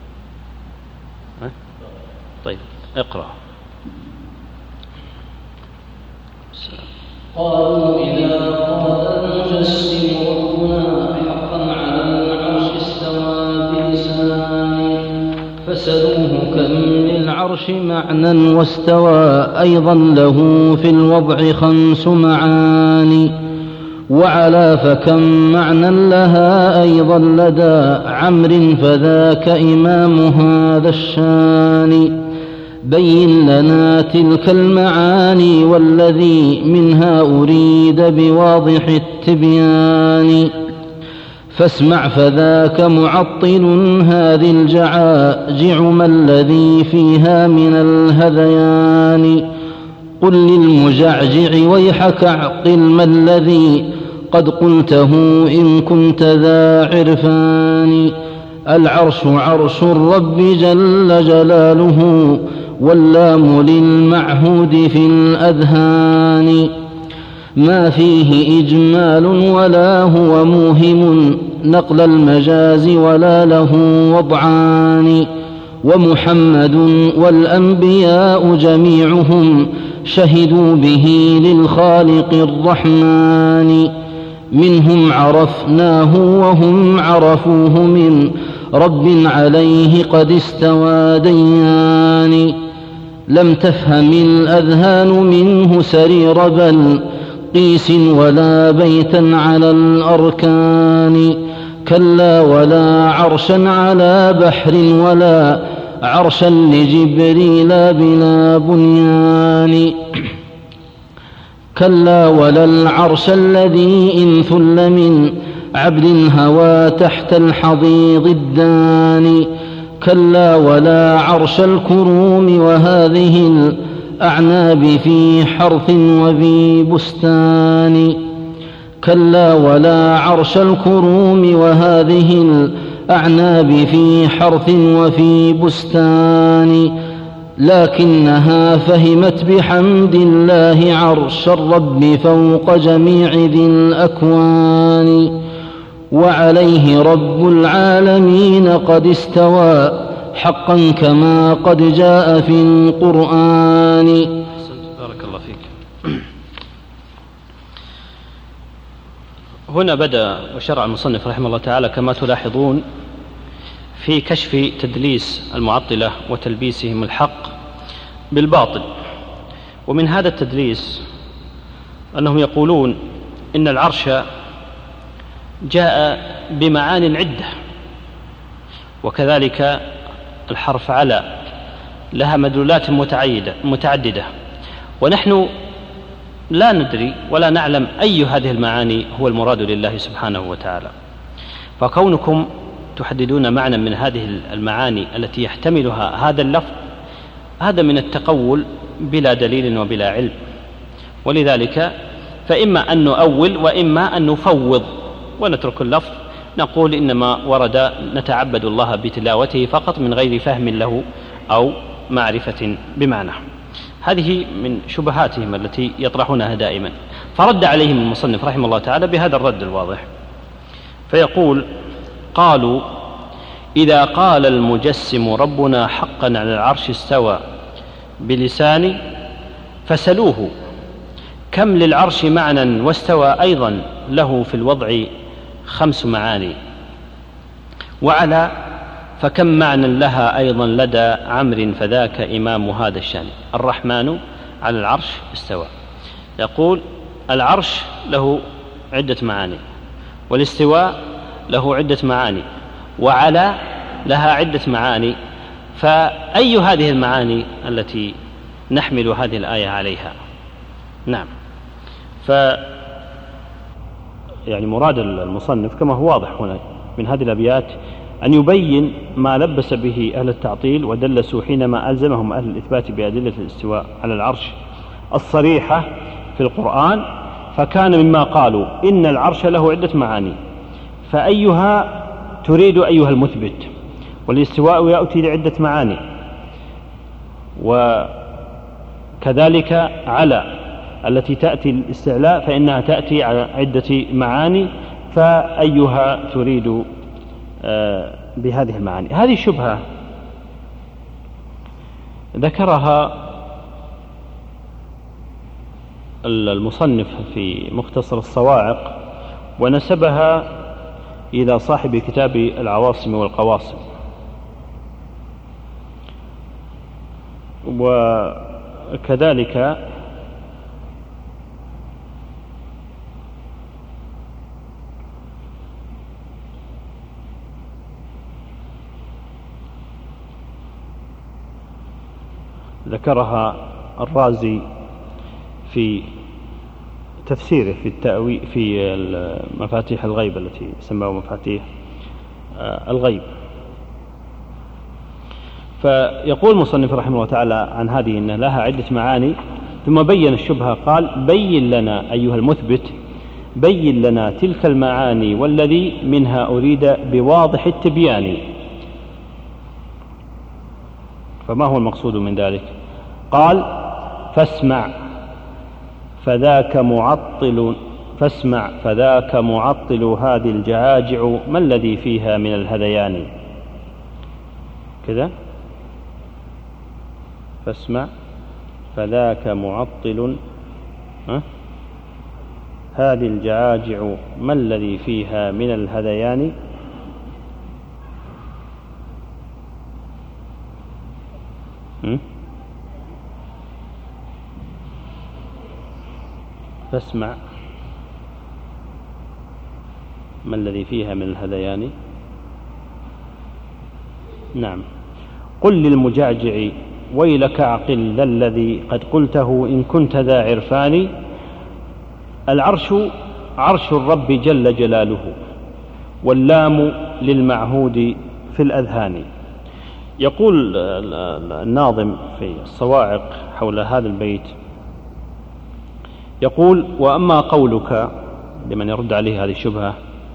طيب اقرأ. قالوا إذا قال المجسم ربنا حقا على العرش استوى بلسانه فسلوه كم للعرش معنى واستوى أيضا له في الوضع 5 معاني وعلى فكم معنى لها أيضا لدى عمرو فذاك إمام هذا الشان بين لنا تلك المعاني والذي منها أريد بواضح التبيان فاسمع فذاك معطل هذه الجعاجع ما الذي فيها من الهذيان قل للمجعجع ويحك اعقل ما الذي قد قلته إن كنت ذا عرفان العرش عرش الرب جل جلاله واللام للمعهود في الأذهان ما فيه إجمال ولا هو موهم نقل المجاز ولا له وضعان ومحمد والأنبياء جميعهم شهدوا به للخالق الرحمن منهم عرفناه وهم عرفوه من رب عليه قد استوى ديان لم تفهم الأذهان منه سرير بل قيس ولا بيتا على الأركان كلا ولا عرشا على بحر ولا عرشا لجبريل بلا بنيان كلا ولا العرش الذي إن ثل من عبد هوى تحت الحضيض الداني كلا ولا عرش الكروم وهذه الأعناب في حرث وفي بستان كلا ولا عرش الكروم وهذه الأعناب في حرث وفي بستان لكنها فهمت بحمد الله عرش الرب فوق جميع ذي الأكوان وعليه رب العالمين قد استوى حقا كما قد جاء في القرآن. بارك الله فيك. هنا بدأ وشرع المصنف رحمه الله تعالى كما تلاحظون في كشف تدليس المعطلة وتلبيسهم الحق بالباطل. ومن هذا التدليس أنهم يقولون إن العرش جاء بمعان عدة وكذلك الحرف على لها مدلولات متعددة ونحن لا ندري ولا نعلم أي هذه المعاني هو المراد لله سبحانه وتعالى. فكونكم تحددون معنى من هذه المعاني التي يحتملها هذا اللفظ هذا من التقول بلا دليل وبلا علم، ولذلك فإما أن نؤول وإما أن نفوض ونترك اللفظ نقول إنما ورد نتعبد الله بتلاوته فقط من غير فهم له أو معرفة بمعنى. هذه من شبهاتهم التي يطرحونها دائما. فرد عليهم المصنف رحمه الله تعالى بهذا الرد الواضح فيقول قالوا إذا قال المجسم ربنا حقا على العرش استوى بلسان فسلوه كم للعرش معنى واستوى أيضا له في الوضع 5 معاني وعلى فكم معنى لها أيضا لدى عمرو فذاك إمام هذا الشان. الرحمن على العرش استوى، يقول العرش له عدة معاني والاستواء له عدة معاني وعلى لها عدة معاني، فأي هذه المعاني التي نحمل هذه الآية عليها؟ نعم. يعني مراد المصنف كما هو واضح هنا من هذه الأبيات أن يبين ما لبس به أهل التعطيل ودلسوا حينما ألزمهم أهل الإثبات بأدلة الاستواء على العرش الصريحة في القرآن، فكان مما قالوا إن العرش له عدة معاني فأيها تريد أيها المثبت، والاستواء يأتي لعدة معاني وكذلك على التي تأتي الاستعلاء فإنها تأتي على عدة معاني، فأيها تريد بهذه المعاني. هذه الشبهة ذكرها المصنف في مختصر الصواعق ونسبها إلى صاحب كتاب العواصم والقواصم، وكذلك ذكرها الرازي في تفسيره في التأويل في مفاتيح الغيب التي سماه مفاتيح الغيب. فيقول المصنف رحمه الله تعالى عن هذه إن لها عدة معاني، ثم بين الشبهة قال: بين لنا أيها المثبت، بين لنا تلك المعاني والذي منها أريد بواضح التبيان. فما هو المقصود من ذلك؟ قال: فاسمع فذاك معطل هذه الجعاجع ما الذي فيها من الهذيان. كذا: فاسمع فذاك معطل هذه الجعاجع ما الذي فيها من الهذيان. فاسمع ما الذي فيها من الهذيان. نعم. قل للمجعجع ويلك عقل الذي قد قلته إن كنت ذا عرفان. العرش عرش الرب جل جلاله، واللام للمعهود في الأذهان. يقول الناظم في الصواعق حول هذا البيت، يقول: وأما قولك لمن يرد عليه هذه الشبهة: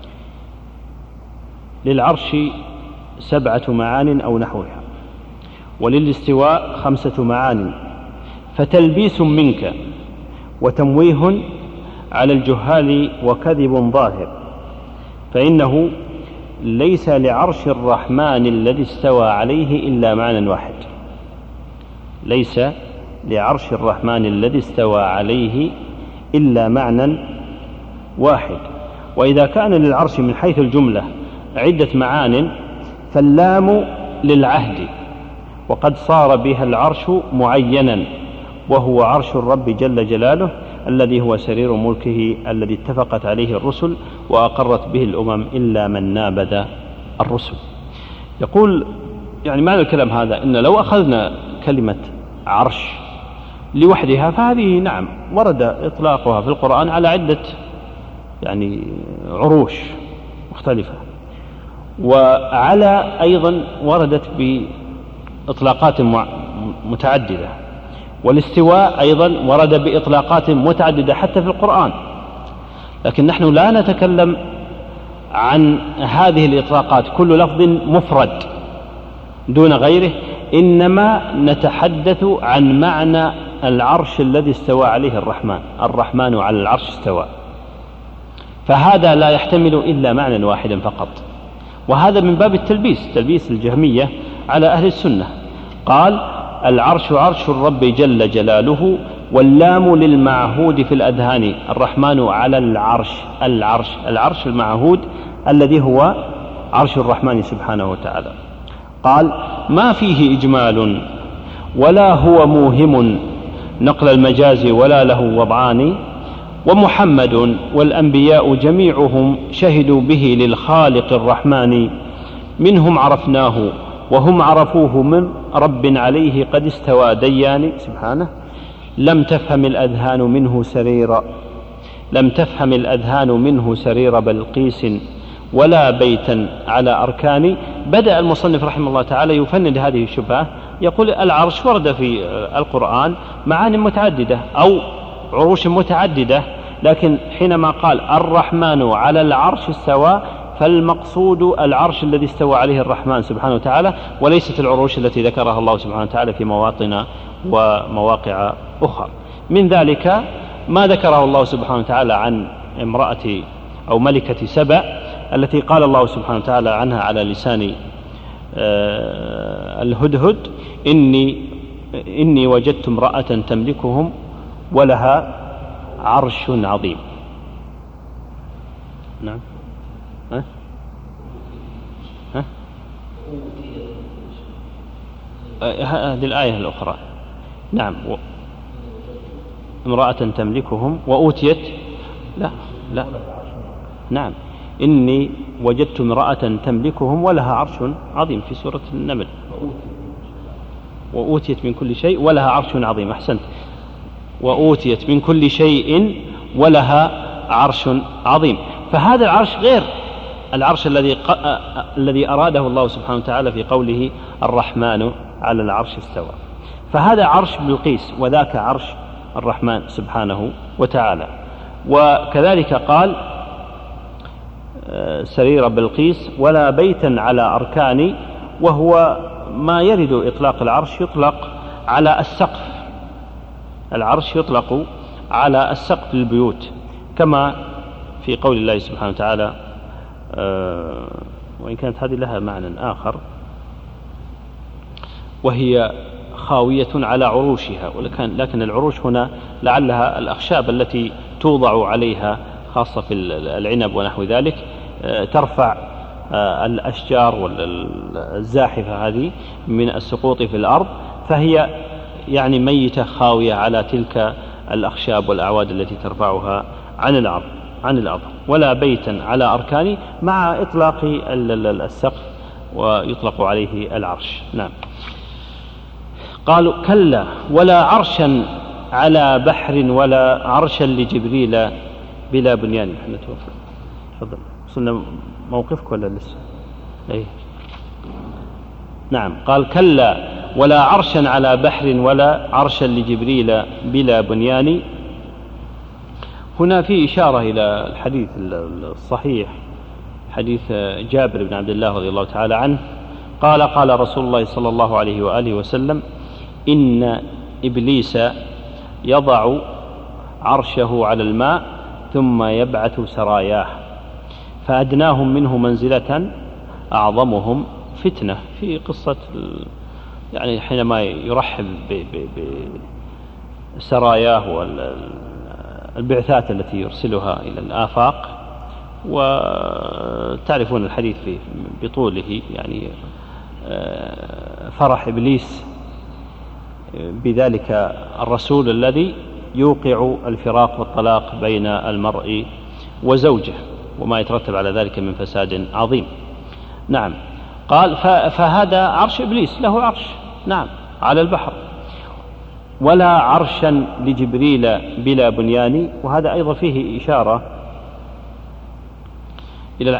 للعرش 7 معان أو نحوها، وللاستواء 5 معان، فتلبيس منك وتمويه على الجهال وكذب ظاهر، فإنه ليس لعرش الرحمن الذي استوى عليه إلا معنى واحد. ليس لعرش الرحمن الذي استوى عليه إلا معنى واحد. وإذا كان للعرش من حيث الجملة عدة معان فاللام للعهد، وقد صار بها العرش معينا، وهو عرش الرب جل جلاله الذي هو سرير ملكه الذي اتفقت عليه الرسل وأقرت به الأمم إلا من نابذ الرسل. يقول يعني معنى الكلام هذا إن لو أخذنا كلمة عرش لوحدها فهذه نعم ورد إطلاقها في القرآن على عدة يعني عروش مختلفة، وعلى أيضا وردت بإطلاقات متعددة، والاستواء أيضا ورد بإطلاقات متعددة حتى في القرآن. لكن نحن لا نتكلم عن هذه الإطلاقات كل لفظ مفرد دون غيره، إنما نتحدث عن معنى العرش الذي استوى عليه الرحمن على العرش استوى، فهذا لا يحتمل إلا معنى واحدا فقط، وهذا من باب تلبيس الجهمية على أهل السنة. قال: العرش عرش الرب جل جلاله، واللام للمعهود في الأذهان. الرحمن على العرش المعهود الذي هو عرش الرحمن سبحانه وتعالى. قال: ما فيه إجمال ولا هو موهم نقل المجاز ولا له وضعان، ومحمد والأنبياء جميعهم شهدوا به للخالق الرحمن، منهم عرفناه وهم عرفوه من رب عليه قد استوى ديان سبحانه. لم تفهم الأذهان منه سرير بلقيس ولا بيتا على أركان. بدأ المصنف رحمه الله تعالى يفند هذه الشبهة، يقول: العرش ورد في القرآن معاني متعددة أو عروش متعددة، لكن حينما قال الرحمن على العرش استوى فالمقصود العرش الذي استوى عليه الرحمن سبحانه وتعالى، وليست العروش التي ذكرها الله سبحانه وتعالى في مواطن ومواقع أخرى. من ذلك ما ذكره الله سبحانه وتعالى عن امرأة أو ملكة سبأ التي قال الله سبحانه وتعالى عنها على لسان الهدهد: إني وجدت امرأة تملكهم ولها عرش عظيم. نعم. هذه الآية الأخرى. نعم. امرأة تملكهم وأوتيت. لا. نعم. إني وجدت امرأة تملكهم ولها عرش عظيم في سورة النمل. وأوتيت من كل شيء ولها عرش عظيم. أحسنت. وأوتيت من كل شيء ولها عرش عظيم. فهذا العرش غير العرش الذي أراده الله سبحانه وتعالى في قوله الرحمن على العرش استوى. فهذا عرش بلقيس وذاك عرش الرحمن سبحانه وتعالى. وكذلك قال سرير بلقيس ولا بيتا على أركان، وهو ما يرد إطلاق العرش يطلق على السقف. العرش يطلق على السقف البيوت كما في قول الله سبحانه وتعالى، وإن كانت هذه لها معنى آخر، وهي خاوية على عروشها. لكن العروش هنا لعلها الأخشاب التي توضع عليها خاصة في العنب ونحو ذلك، ترفع الأشجار والزاحفة هذه من السقوط في الأرض، فهي يعني ميتة خاوية على تلك الأخشاب والأعواد التي ترفعها عن الأرض. ولا بيتا على أركان مع إطلاق السقف ويطلق عليه العرش. نعم. قالوا كلا ولا عرشا على بحر ولا عرشا لجبريل بلا بنيان. احنا توفى. تفضل. وصلنا موقفك ولا لسه؟ ايه. نعم. قال كلا ولا عرشا على بحر ولا عرشا لجبريل بلا بنيان. هنا في إشارة إلى الحديث الصحيح، حديث جابر بن عبد الله رضي الله تعالى عنه قال قال رسول الله صلى الله عليه وآله وسلم إن إبليس يضع عرشه على الماء ثم يبعث سراياه فأدناهم منه منزلة أعظمهم فتنة. في قصة يعني حينما يرحب بسراياه والبعثات التي يرسلها إلى الآفاق، وتعرفون الحديث بطوله، يعني فرح إبليس بذلك الرسول الذي يوقع الفراق والطلاق بين المرء وزوجه وما يترتب على ذلك من فساد عظيم. نعم. قال فهذا عرش إبليس، له عرش نعم على البحر. ولا عرشا لجبريل بلا بنيان. وهذا أيضا فيه إشارة إلى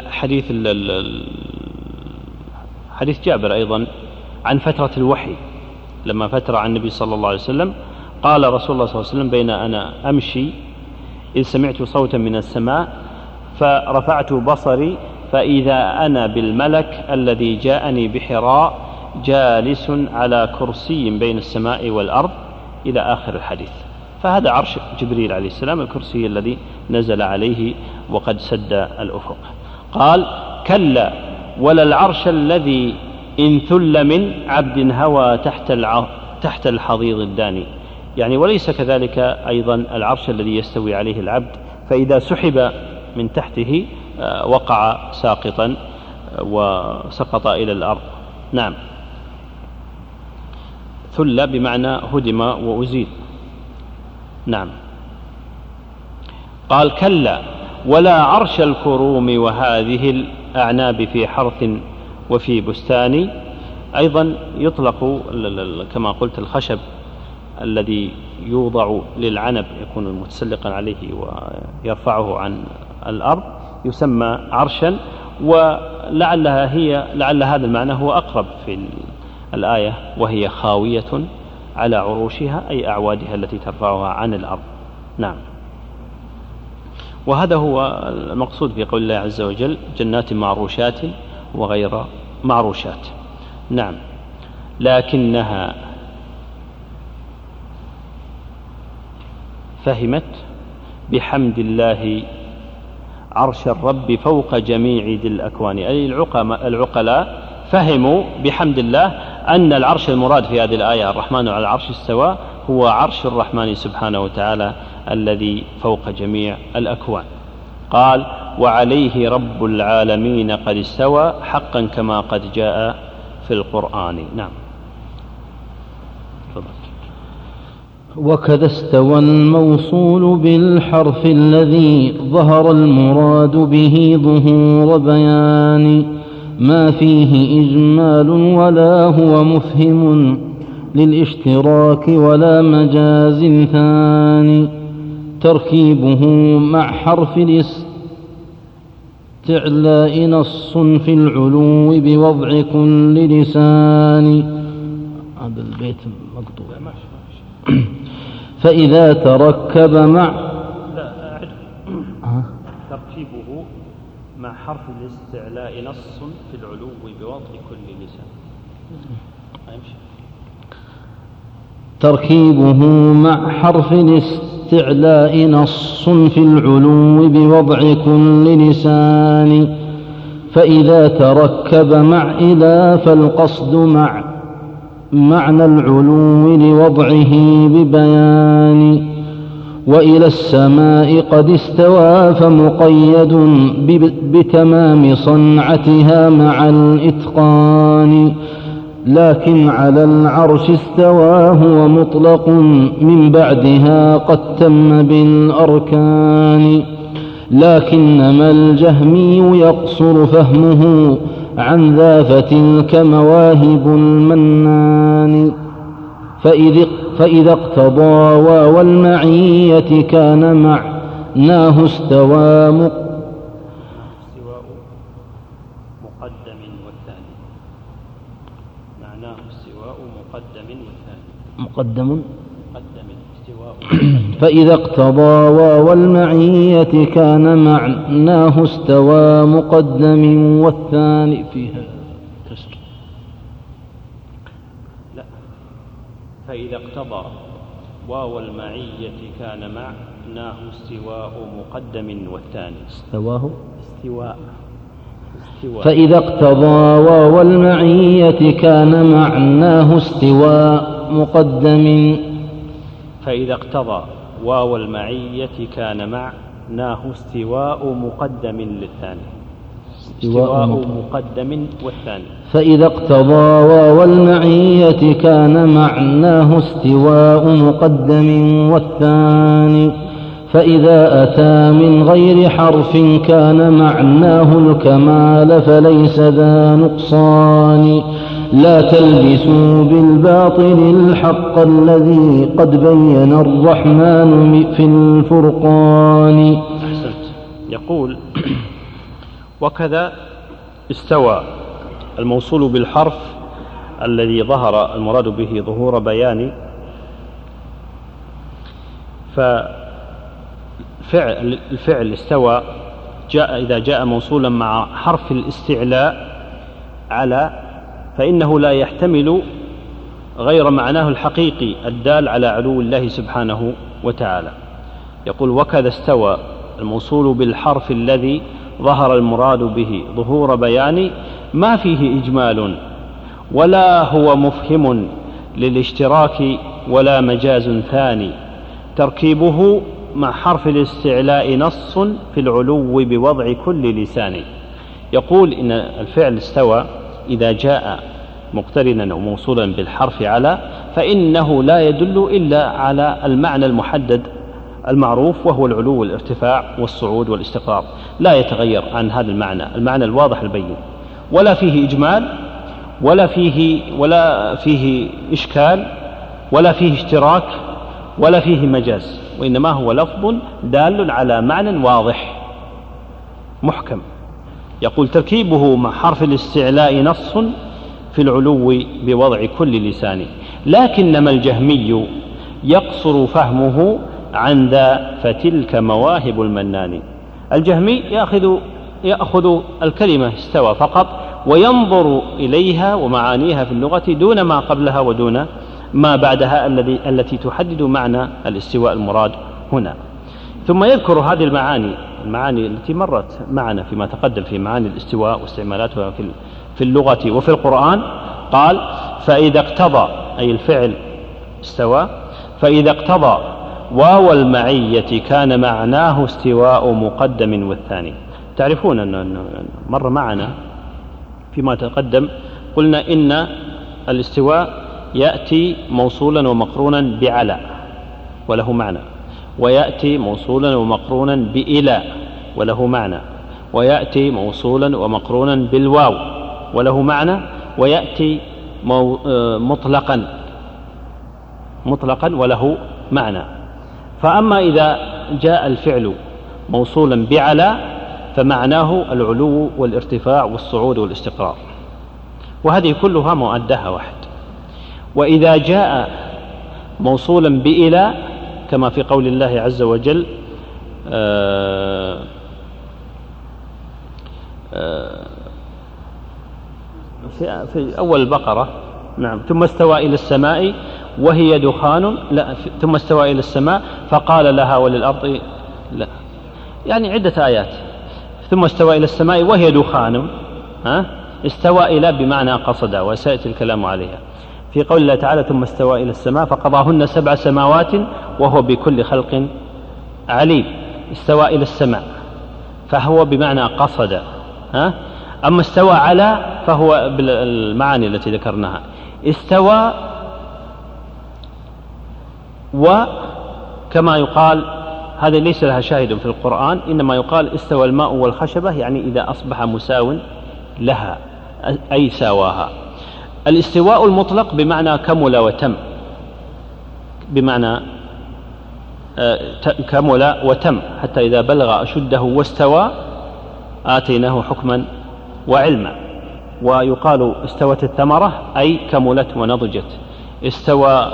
حديث جابر أيضا عن فترة الوحي، لما فتر عن النبي صلى الله عليه وسلم قال رسول الله صلى الله عليه وسلم بين أنا أمشي إذ سمعت صوتا من السماء فرفعت بصري فإذا أنا بالملك الذي جاءني بحراء جالس على كرسي بين السماء والأرض إلى آخر الحديث. فهذا عرش جبريل عليه السلام، الكرسي الذي نزل عليه وقد سد الأفق. قال كلا ولا العرش الذي إن ثل من عبد هوى تحت الحضيض الداني. يعني وليس كذلك أيضا العرش الذي يستوي عليه العبد فإذا سحب من تحته وقع ساقطا وسقط إلى الأرض. نعم. ثل بمعنى هدم وأزيل. نعم. قال كلا ولا عرش الكروم وهذه الأعناب في حرث وفي بستان. أيضا يطلق كما قلت الخشب الذي يوضع للعنب يكون متسلقا عليه ويرفعه عن الأرض يسمى عرشا. ولعل هذا المعنى هو أقرب في الآية، وهي خاوية على عروشها أي أعوادها التي ترفعها عن الأرض. نعم. وهذا هو المقصود في قول الله عز وجل جنات معروشات وغير معروشات. نعم. لكنها فهمت بحمد الله عرش الرب فوق جميع ذي الأكوان. أي العقلاء فهموا بحمد الله أن العرش المراد في هذه الآية الرحمن على العرش استوى هو عرش الرحمن سبحانه وتعالى الذي فوق جميع الأكوان. قال: وعليه رب العالمين قد استوى حقا كما قد جاء في القرآن. نعم. وكذا استوى الموصول بالحرف الذي ظهر المراد به ظهور بيان ما فيه إجمال ولا هو مفهم للاشتراك ولا مجاز ثاني تركيبه مع حرف الاستعلاء نص في العلو بوضع كل لسان. هذا البيت مقطوع. فإذا تركب مع تركيبه مع حرف الاستعلاء نص في العلو بوضع كل لسان. تركيبه مع حرف الاستعلاء نص في العلو بوضع كل لسان. فإذا تركب مع إلى فالقصد مع معنى العلو لوضعه ببيان. وإلى السماء قد استوى فمقيد بتمام صنعتها مع الإتقان. لكن على العرش استوى هو مطلق من بعدها قد تم بالأركان. لكنما الجهمي يقصر فهمه عن ذا فتلك مواهب المنان. فإذا اقتضى واو المعية كان معناه استوى مقدم والثاني. معناه استواء مقدم والثاني. مقدم استواء. فإذا اقتضى واو المعية كان معناه استوى مقدم والثاني فيها كسر. لا، فإذا اقتضى واو المعية كان معناه استواء مقدم والثاني. استواء. فإذا اقتضى واو المعية كان معناه استواء مقدم. فإذا اقتضى واو المعية كان معناه استواء مقدم للثاني. استواء مقدم والثاني. فإذا اقتضى واو المعية كان معناه استواء مقدم والثاني. فإذا أتى من غير حرف كان معناه الكمال فليس ذا نقصان. لا تلبسوا بالباطل الحق الذي قد بين الرحمن في الفرقان. أحسنت. يقول: وكذا استوى الموصول بالحرف الذي ظهر المراد به ظهور بيان. فالفعل استوى إذا جاء موصولا مع حرف الاستعلاء على فإنه لا يحتمل غير معناه الحقيقي الدال على علو الله سبحانه وتعالى. يقول: وكذا استوى الموصول بالحرف الذي ظهر المراد به ظهور بيان ما فيه إجمال ولا هو مفهم للاشتراك ولا مجاز ثاني تركيبه مع حرف الاستعلاء نص في العلو بوضع كل لسان. يقول إن الفعل استوى إذا جاء مقترنا أو موصولا بالحرف على فإنه لا يدل إلا على المعنى المحدد المعروف وهو العلو والارتفاع والصعود والاستقرار، لا يتغير عن هذا المعنى الواضح البين، ولا فيه إجمال ولا فيه إشكال ولا فيه اشتراك ولا فيه مجاز، وإنما هو لفظ دال على معنى واضح محكم. يقول: تركيبه مع حرف الاستعلاء نص في العلو بوضع كل لسان. لكنما الجهمي يقصر فهمه عن ذا فتلك مواهب المنان. الجهمي يأخذ الكلمة استوى فقط وينظر إليها ومعانيها في اللغة دون ما قبلها ودون ما بعدها التي تحدد معنى الاستواء المراد هنا. ثم يذكر هذه المعاني التي مرت معنا فيما تقدم في معاني الاستواء واستعمالاتها في اللغة وفي القرآن. قال: فإذا اقتضى أي الفعل استوى فإذا اقتضى واو المعية كان معناه استواء مقدم والثاني. تعرفون أنه مر معنا فيما تقدم قلنا إن الاستواء يأتي موصولا ومقرونا بعلى وله معنى، ويأتي موصولا ومقرونا بإلى وله معنى، ويأتي موصولا ومقرونا بالواو وله معنى، ويأتي مطلقا وله معنى. فأما إذا جاء الفعل موصولا بعلى فمعناه العلو والارتفاع والصعود والاستقرار، وهذه كلها مؤدها واحد. وإذا جاء موصولا بإلى كما في قول الله عز وجل في أول البقرة، نعم، ثم استوى إلى السماء وهي دخان، لا، ثم استوى إلى السماء فقال لها وللأرض، لا، يعني عدة آيات. ثم استوى إلى السماء وهي دخان، استوى إلى بمعنى قصد، وسيأتي الكلام عليها. في قول الله تعالى ثم استوى إلى السماء فقضاهن 7 سماوات وهو بكل خلق عليم. استوى إلى السماء فهو بمعنى قصد. أما استوى على فهو بالمعاني التي ذكرناها. استوى وكما يقال هذا ليس لها شاهد في القرآن، إنما يقال استوى الماء والخشبة، يعني إذا أصبح مساو لها أي ساواها. الاستواء المطلق بمعنى كمل وتم، بمعنى كمل وتم حتى إذا بلغ أشده واستوى آتيناه حكما وعلما. ويقال استوت الثمرة أي كملت ونضجت. استوى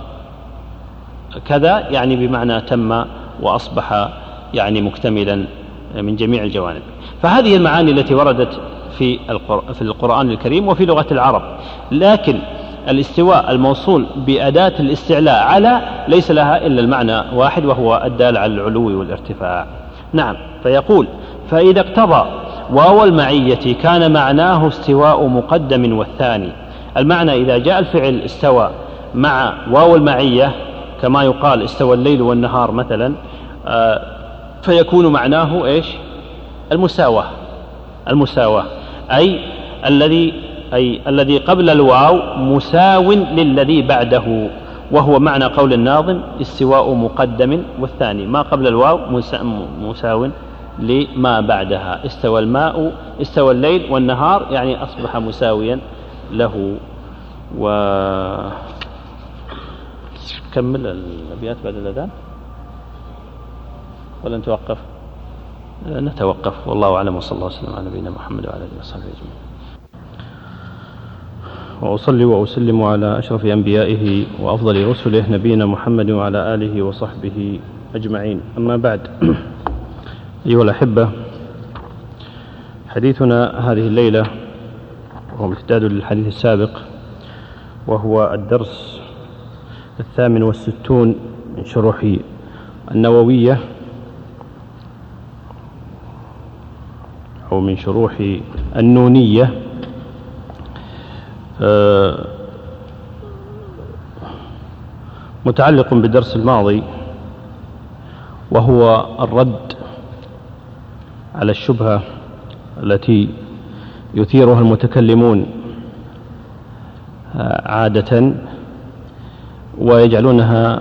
كذا يعني بمعنى تم وأصبح يعني مكتملا من جميع الجوانب. فهذه المعاني التي وردت في القرآن الكريم وفي لغة العرب. لكن الاستواء الموصول بأداة الاستعلاء على ليس لها إلا المعنى واحد، وهو الدال على العلو والارتفاع. نعم، فيقول فإذا اقتضى واو المعية كان معناه استواء مقدم والثاني. المعنى إذا جاء الفعل استوى مع واو المعية كما يقال استوى الليل والنهار مثلا، فيكون معناه إيش؟ المساواة أي الذي قبل الواو مساو للذي بعده، وهو معنى قول الناظم استواء مقدم والثاني، ما قبل الواو مساو لما بعدها. استوى الماء، استوى الليل والنهار، يعني أصبح مساويا له. كمل الأبيات بعد الأذان ولا نتوقف؟ نتوقف، والله أعلم، وصلى الله وسلم على نبينا محمد وعلى آله وصحبه أجمعين. وأصلي وأسلم على أشرف أنبيائه وأفضل رسله نبينا محمد وعلى آله وصحبه أجمعين. أما بعد، أيها الأحبة، حديثنا هذه الليلة هو امتداد للحديث السابق، وهو الدرس 68 من شروح النووية أو من شروح النونية، متعلق بالدرس الماضي، وهو الرد على الشبهة التي يثيرها المتكلمون عادة ويجعلونها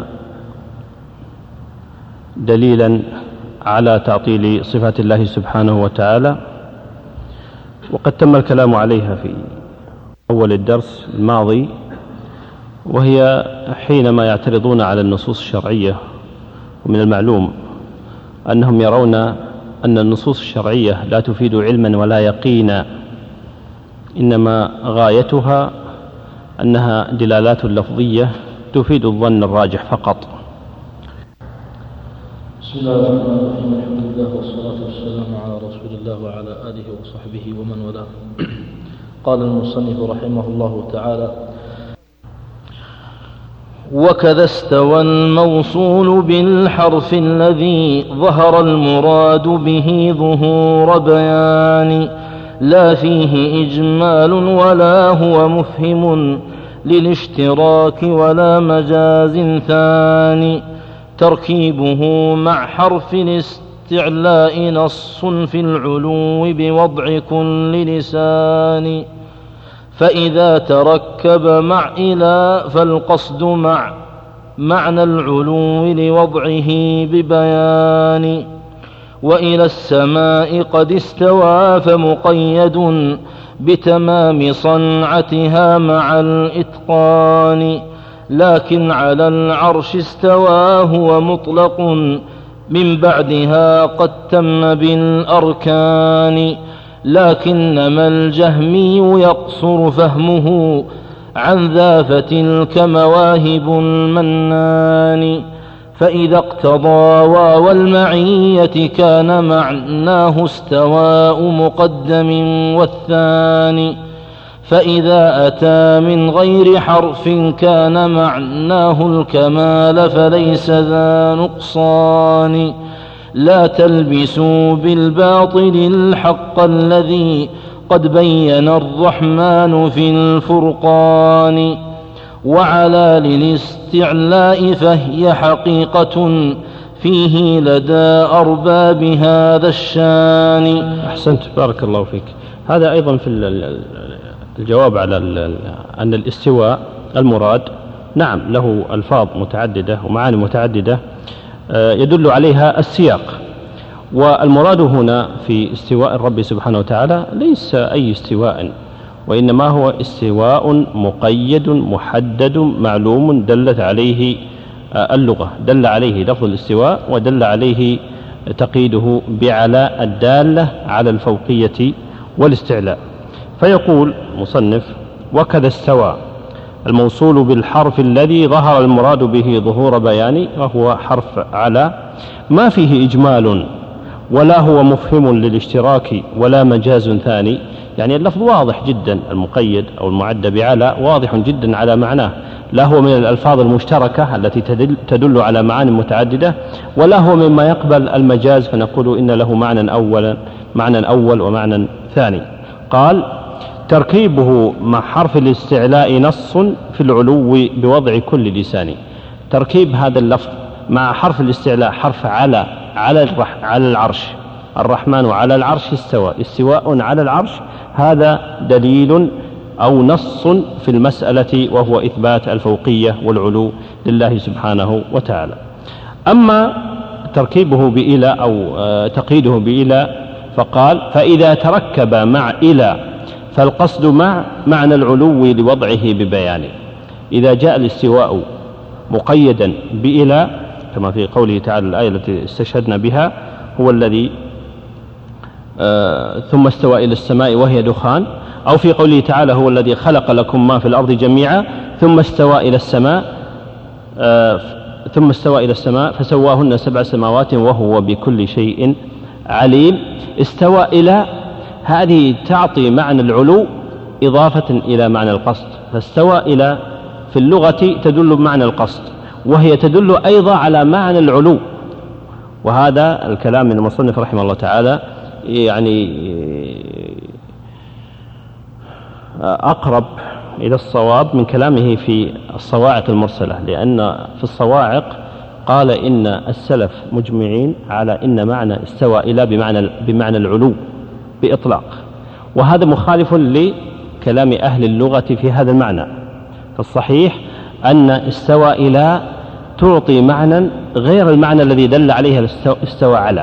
دليلا على تعطيل صفات الله سبحانه وتعالى، وقد تم الكلام عليها في أول الدرس الماضي، وهي حينما يعترضون على النصوص الشرعية. ومن المعلوم أنهم يرون أن النصوص الشرعية لا تفيد علما ولا يقينا، إنما غايتها أنها دلالات لفظية تفيد الظن الراجح فقط. بسم الله الرحمن الرحيم، الحمد لله والصلاة والسلام على رسول الله وعلى آله وصحبه ومن والاه. قال المصنف رحمه الله تعالى: وكذا استوى الموصول بالحرف الذي ظهر المراد به ظهور بيان، لا فيه إجمال ولا هو مفهم للاشتراك ولا مجاز ثاني. تركيبه مع حرف الاستعلاء نص في العلو بوضع كل لسان. فإذا تركب مع إلى فالقصد مع معنى العلو لوضعه ببيان. وإلى السماء قد استوى فمقيد بتمام صنعتها مع الإتقان. لكن على العرش استوى هو مطلق من بعدها قد تم بالأركان. لكنما الجهمي يقصر فهمه عن ذا فتلك مواهب المنان. فإذا اقتضى واو المعية كان معناه استواء مقدم والثاني. فإذا أتى من غير حرف كان معناه الكمال فليس ذا نقصان. لا تلبسوا بالباطل الحق الذي قد بين الرحمن في الفرقان. وعلى للاستعلاء فهي حقيقة فيه لدى أرباب هذا الشان. أحسنت، بارك الله فيك. هذا أيضا في الجواب على أن الاستواء المراد نعم له ألفاظ متعددة ومعاني متعددة يدل عليها السياق. والمراد هنا في استواء الرب سبحانه وتعالى ليس أي استواء، وإنما هو استواء مقيد محدد معلوم دلت عليه اللغة، دل عليه لفظ الاستواء ودل عليه تقييده بعلى الدالة على الفوقية والاستعلاء. فيقول مصنف: وكذا استوى الموصول بالحرف الذي ظهر المراد به ظهور بيان، وهو حرف على، ما فيه إجمال ولا هو مفهم للاشتراك ولا مجاز ثاني. يعني اللفظ واضح جدا، المقيد أو المعد بعلى واضح جدا على معناه، لا هو من الألفاظ المشتركة التي تدل على معاني متعددة، ولا هو مما يقبل المجاز فنقول إن له معنى أول ومعنى ثاني. قال: تركيبه مع حرف الاستعلاء نص في العلو بوضع كل لسان. تركيب هذا اللفظ مع حرف الاستعلاء، حرف على العرش، الرحمن على العرش استوى، استواء على العرش، هذا دليل أو نص في المسألة، وهو إثبات الفوقية والعلو لله سبحانه وتعالى. أما تركيبه بإلى أو تقييده بإلى فقال: فإذا تركب مع إلى فالقصد مع معنى العلو لوضعه ببيان. إذا جاء الاستواء مقيدا بإلى كما في قوله تعالى الآية التي استشهدنا بها: هو الذي ثم استوى إلى السماء وهي دخان، أو في قوله تعالى: هو الذي خلق لكم ما في الأرض جميعا ثم استوى إلى السماء فسواهن 7 سماوات وهو بكل شيء عليم. استوى إلى هذه تعطي معنى العلو إضافة إلى معنى القصد، فاستوى إلى في اللغة تدل بمعنى القصد، وهي تدل أيضا على معنى العلو. وهذا الكلام من المصنف رحمه الله تعالى يعني أقرب إلى الصواب من كلامه في الصواعق المرسلة، لأن في الصواعق قال إن السلف مجمعين على إن معنى استوى إلى بمعنى العلو بإطلاق، وهذا مخالف لكلام أهل اللغة في هذا المعنى. فالصحيح أن استوى إلى تعطي معنى غير المعنى الذي دل عليه استوى على،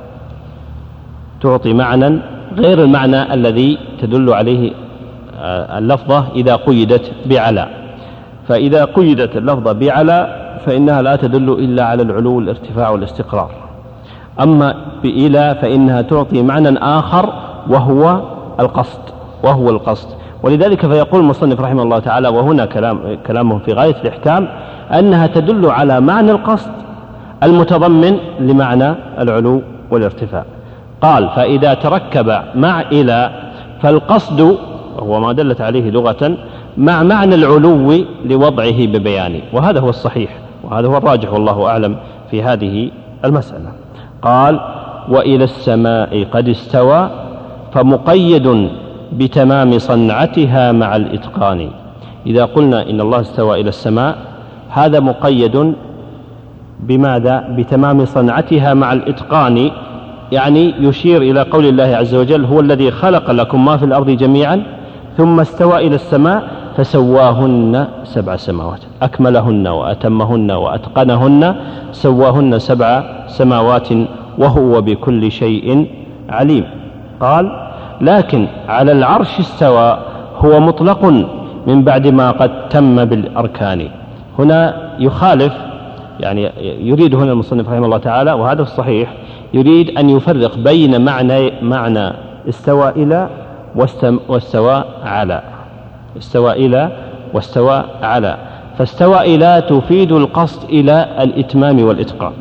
تعطي معنى غير المعنى الذي تدل عليه اللفظة إذا قيدت بعلى. فإذا قيدت اللفظة بعلى فإنها لا تدل إلا على العلو والارتفاع والاستقرار. أما بإلى فإنها تعطي معنى آخر وهو القصد. ولذلك فيقول المصنف رحمه الله تعالى، وهنا كلامه في غاية الإحكام، أنها تدل على معنى القصد المتضمن لمعنى العلو والارتفاع. قال: فإذا تركب مع إلى فالقصد، وهو ما دلت عليه لغة، مع معنى العلو لوضعه ببيانه. وهذا هو الصحيح وهذا هو الراجح والله أعلم في هذه المسألة. قال: وإلى السماء قد استوى فمقيد بتمام صنعتها مع الإتقان. إذا قلنا إن الله استوى إلى السماء هذا مقيد بماذا؟ بتمام صنعتها مع الإتقان، يعني يشير إلى قول الله عز وجل: هو الذي خلق لكم ما في الأرض جميعا ثم استوى إلى السماء فسواهن 7 سماوات، أكملهن وأتمهن وأتقنهن، سواهن 7 سماوات وهو بكل شيء عليم. قال: لكن على العرش استوى هو مطلق من بعد ما قد تم بالأركان. هنا يخالف، يعني يريد هنا المصنف رحمه الله تعالى، وهذا الصحيح، يريد أن يفرق بين معنى استوى إلى واستوى على. استوى إلى واستوى على، فاستوى إلى تفيد القصد إلى الإتمام والإتقان،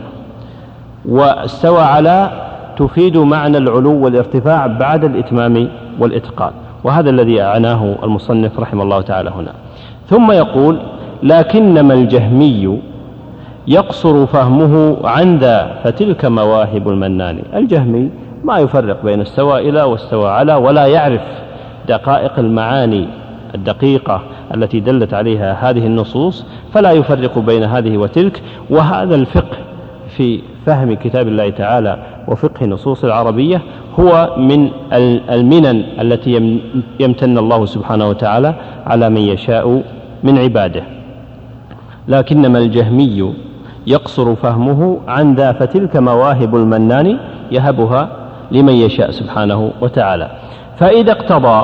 واستوى على تفيد معنى العلو والارتفاع بعد الإتمام والإتقان، وهذا الذي أعناه المصنف رحمه الله تعالى هنا. ثم يقول: لكنما الجهمي يقصر فهمه عن ذا فتلك مواهب المنان. الجهمي ما يفرق بين استوى إلى واستوى على، ولا يعرف دقائق المعاني الدقيقة التي دلت عليها هذه النصوص، فلا يفرق بين هذه وتلك. وهذا الفقه في فهم كتاب الله تعالى وفقه نصوص العربية هو من المنن التي يمتن الله سبحانه وتعالى على من يشاء من عباده. لكنما الجهمي يقصر فهمه عن ذا فتلك مواهب المنان يهبها لمن يشاء سبحانه وتعالى. فإذا اقتضى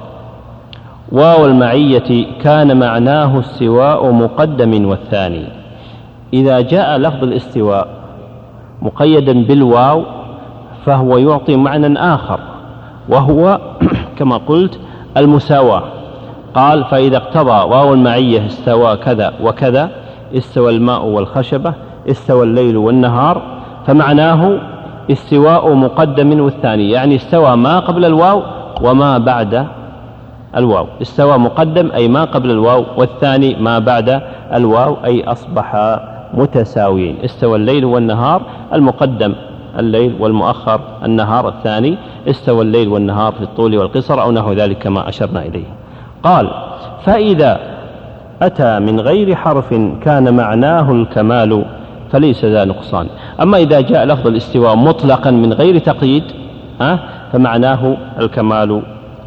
واو المعية كان معناه استواء مقدم والثاني. إذا جاء لفظ الاستواء مقيدا بالواو فهو يعطي معنى آخر، وهو كما قلت المساواة. قال: فإذا اقتضى واو المعية استوى كذا وكذا، استوى الماء والخشبة، استوى الليل والنهار، فمعناه استواء مقدم والثاني، يعني استوى ما قبل الواو وما بعد الواو. استوى مقدم أي ما قبل الواو، والثاني ما بعد الواو أي أصبح متساويين. استوى الليل والنهار، المقدم الليل والمؤخر النهار الثاني، استوى الليل والنهار في الطول والقصر أو نحو ذلك كما أشرنا إليه. قال: فإذا أتى من غير حرف كان معناه الكمال فليس ذا نقصان. أما إذا جاء لفظ الاستواء مطلقا من غير تقييد فمعناه الكمال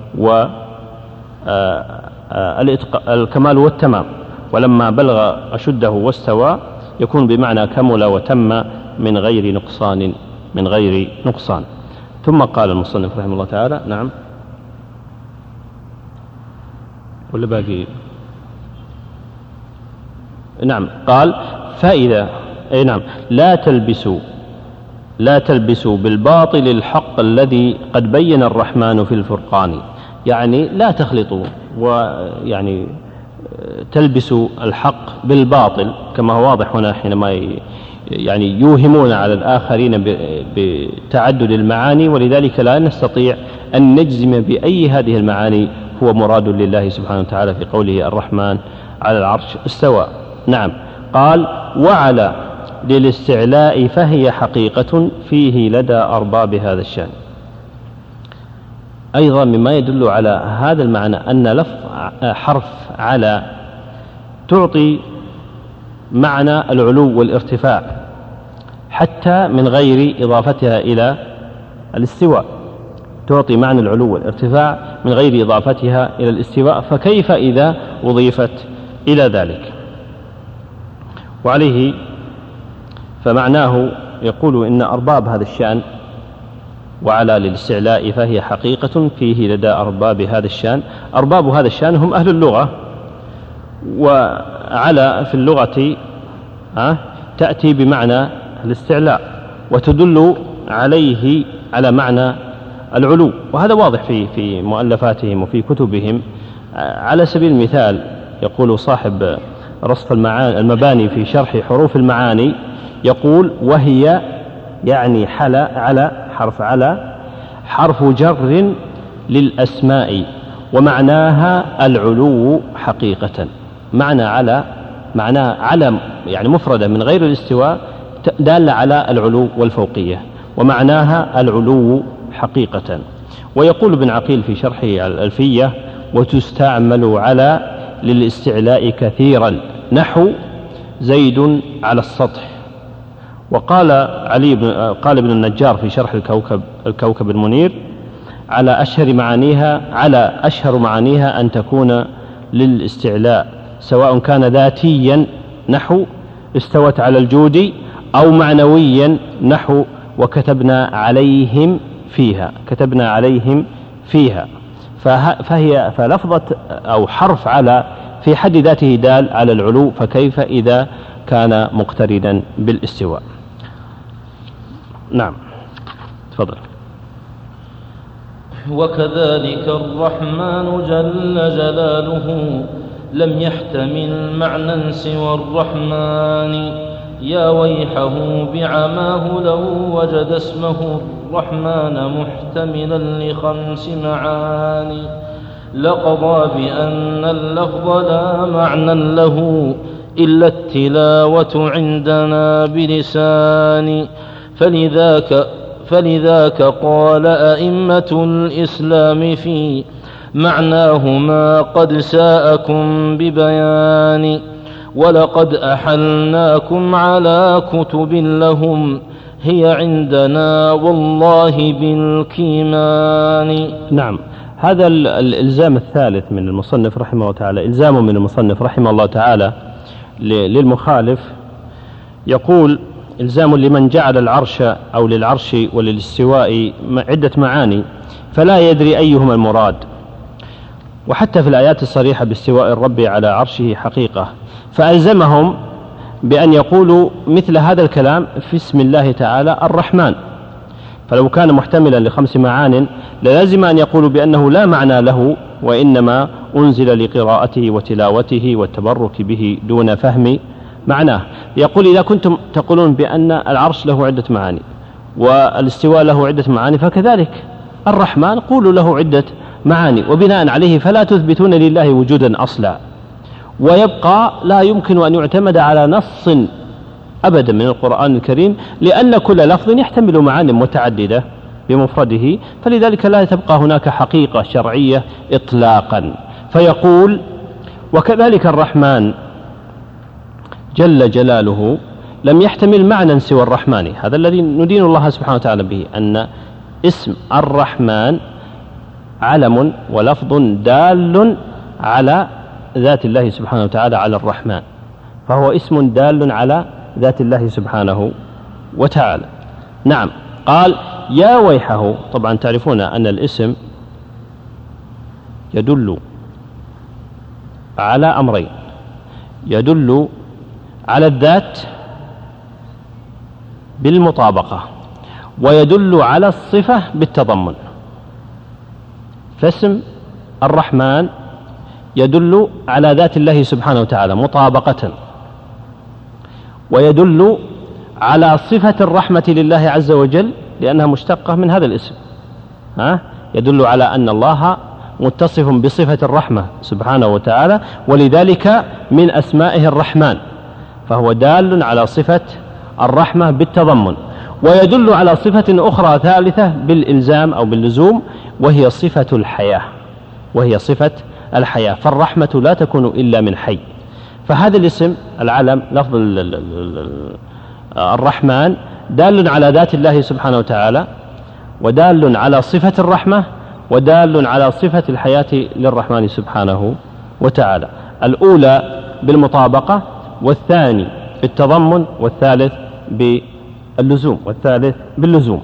الكمال والتمام، ولما بلغ أشده واستوى يكون بمعنى كمل وتم من غير نقصان. ثم قال المصنف رحمه الله تعالى: نعم ولا باقي؟ نعم. قال: فإذا نعم لا تلبسوا بالباطل الحق الذي قد بين الرحمن في الفرقان. يعني لا تخلطوا، ويعني تلبسوا الحق بالباطل كما هو واضح هنا حينما يعني يوهمون على الآخرين بتعدد المعاني، ولذلك لا نستطيع أن نجزم بأي هذه المعاني هو مراد لله سبحانه وتعالى في قوله الرحمن على العرش استوى. نعم. قال: وعلى للاستعلاء فهي حقيقة فيه لدى أرباب هذا الشأن. أيضا مما يدل على هذا المعنى أن لفظ حرف على تعطي معنى العلو والارتفاع حتى من غير إضافتها إلى الاستواء، تعطي معنى العلو والارتفاع من غير إضافتها إلى الاستواء، فكيف إذا أضيفت إلى ذلك؟ وعليه فمعناه يقول إن أرباب هذا الشأن، وعلى للاستعلاء فهي حقيقة فيه لدى أرباب هذا الشأن. أرباب هذا الشأن هم أهل اللغة، وعلى في اللغة تأتي بمعنى الاستعلاء وتدل عليه على معنى العلو، وهذا واضح في مؤلفاتهم وفي كتبهم. على سبيل المثال يقول صاحب رصف المباني في شرح حروف المعاني، يقول: وهي يعني على حرف على حرف جر للأسماء ومعناها العلو حقيقة. معنى على يعني مفردة من غير الاستواء دالة على العلو والفوقية، ومعناها العلو حقيقة. ويقول ابن عقيل في شرحه الألفية: وتستعمل على للاستعلاء كثيرا، نحو زيد على السطح. وقال قال ابن النجار في شرح الكوكب المنير على أشهر معانيها أن تكون للاستعلاء، سواء كان ذاتيا نحو استوت على الجود، أو معنويا نحو وكتبنا عليهم فيها. فلفظة أو حرف على في حد ذاته دال على العلو، فكيف إذا كان مقترنا بالاستواء؟ نعم، تفضل. وكذلك الرحمن جل جلاله لم يحتمل معنى سوى الرحمن، يا ويحه بعماه لو وجد اسمه الرحمن محتملا لخمس معاني، لقضى بأن اللفظ لا معنى له إلا التلاوة عندنا بلسان، فلذاك قال أئمة الإسلام في معناهما قد ساءكم ببيان، ولقد أحلناكم على كتب لهم هي عندنا والله بالكيمان. نعم، هذا الإلزام الثالث من المصنف رحمه الله تعالى، إلزام من المصنف رحمه الله تعالى للمخالف. يقول: إلزام لمن جعل العرش أو للعرش وللاستواء عدة معاني فلا يدري أيهما المراد، وحتى في الآيات الصريحة باستواء الرب على عرشه حقيقة، فألزمهم بأن يقولوا مثل هذا الكلام في اسم الله تعالى الرحمن. فلو كان محتملا لخمس معان للازم أن يقولوا بأنه لا معنى له، وإنما أنزل لقراءته وتلاوته والتبرك به دون فهم معناه. يقول: إذا كنتم تقولون بأن العرش له عدة معاني والاستواء له عدة معاني، فكذلك الرحمن قولوا له عدة معاني، وبناء عليه فلا تثبتون لله وجودا أصلا، ويبقى لا يمكن أن يعتمد على نص أبدا من القرآن الكريم، لأن كل لفظ يحتمل معاني متعددة بمفرده، فلذلك لا تبقى هناك حقيقة شرعية إطلاقا. فيقول: وكذلك الرحمن جل جلاله لم يحتمل معنى سوى الرحمن. هذا الذي ندين الله سبحانه وتعالى به، أن اسم الرحمن علم ولفظ دال على ذات الله سبحانه وتعالى، على الرحمن، فهو اسم دال على ذات الله سبحانه وتعالى. نعم، قال: يا ويحه. طبعا تعرفون أن الاسم يدل على أمرين: يدل على الذات بالمطابقة، ويدل على الصفة بالتضمن. فاسم الرحمن يدل على ذات الله سبحانه وتعالى مطابقة، ويدل على صفة الرحمة لله عز وجل لأنها مشتقة من هذا الاسم. يدل على أن الله متصف بصفة الرحمة سبحانه وتعالى، ولذلك من أسمائه الرحمن، فهو دال على صفة الرحمة بالتضمن. ويدل على صفة أخرى ثالثة بالإلزام أو باللزوم، وهي صفة الحياة، فالرحمة لا تكون إلا من حي. فهذا الاسم العلم لفظ الرحمن دال على ذات الله سبحانه وتعالى، ودال على صفة الرحمة، ودال على صفة الحياة للرحمن سبحانه وتعالى. الأولى بالمطابقة، والثاني بالتضمن، والثالث باللزوم.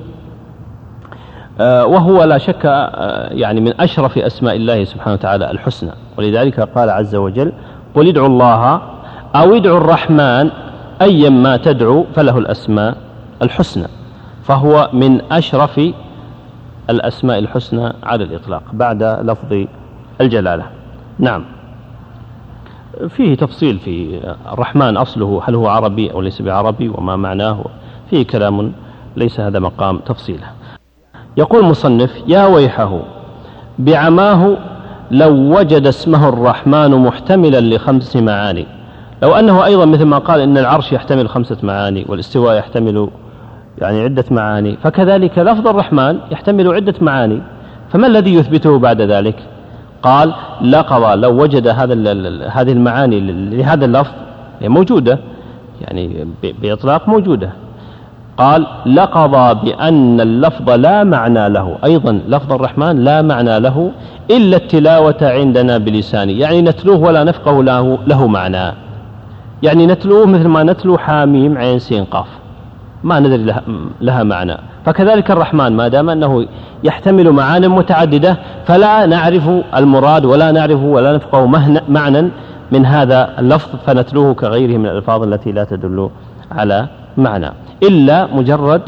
وهو لا شك يعني من أشرف أسماء الله سبحانه وتعالى الحسنى، ولذلك قال عز وجل: قل ادعوا الله أو ادعوا الرحمن أيا ما تدعو فله الأسماء الحسنى، فهو من أشرف الأسماء الحسنى على الإطلاق بعد لفظ الجلالة. نعم، فيه تفصيل في الرحمن أصله هل هو عربي أو ليس بعربي وما معناه، فيه كلام ليس هذا مقام تفصيله. يقول المصنف: يا ويحه بعماه لو وجد اسمه الرحمن محتملا لخمس معاني. لو أنه أيضا مثل ما قال إن العرش يحتمل 5 معاني والاستواء يحتمل يعني عدة معاني، فكذلك لفظ الرحمن يحتمل عدة معاني، فما الذي يثبته بعد ذلك؟ قال لقضى لو وجد هذه المعاني لهذا اللفظ موجودة يعني بإطلاق موجودة. قال لقضى بأن اللفظ لا معنى له، أيضا لفظ الرحمن لا معنى له إلا التلاوة عندنا بلسانه، يعني نتلوه ولا نفقه له معنى، يعني نتلوه مثل ما نتلو حاميم عين سين قاف ما ندري لها معنى. فكذلك الرحمن ما دام أنه يحتمل معاني متعددة فلا نعرف المراد ولا نعرف ولا نفقه معنى من هذا اللفظ فنتلوه كغيره من الألفاظ التي لا تدل على معنى إلا مجرد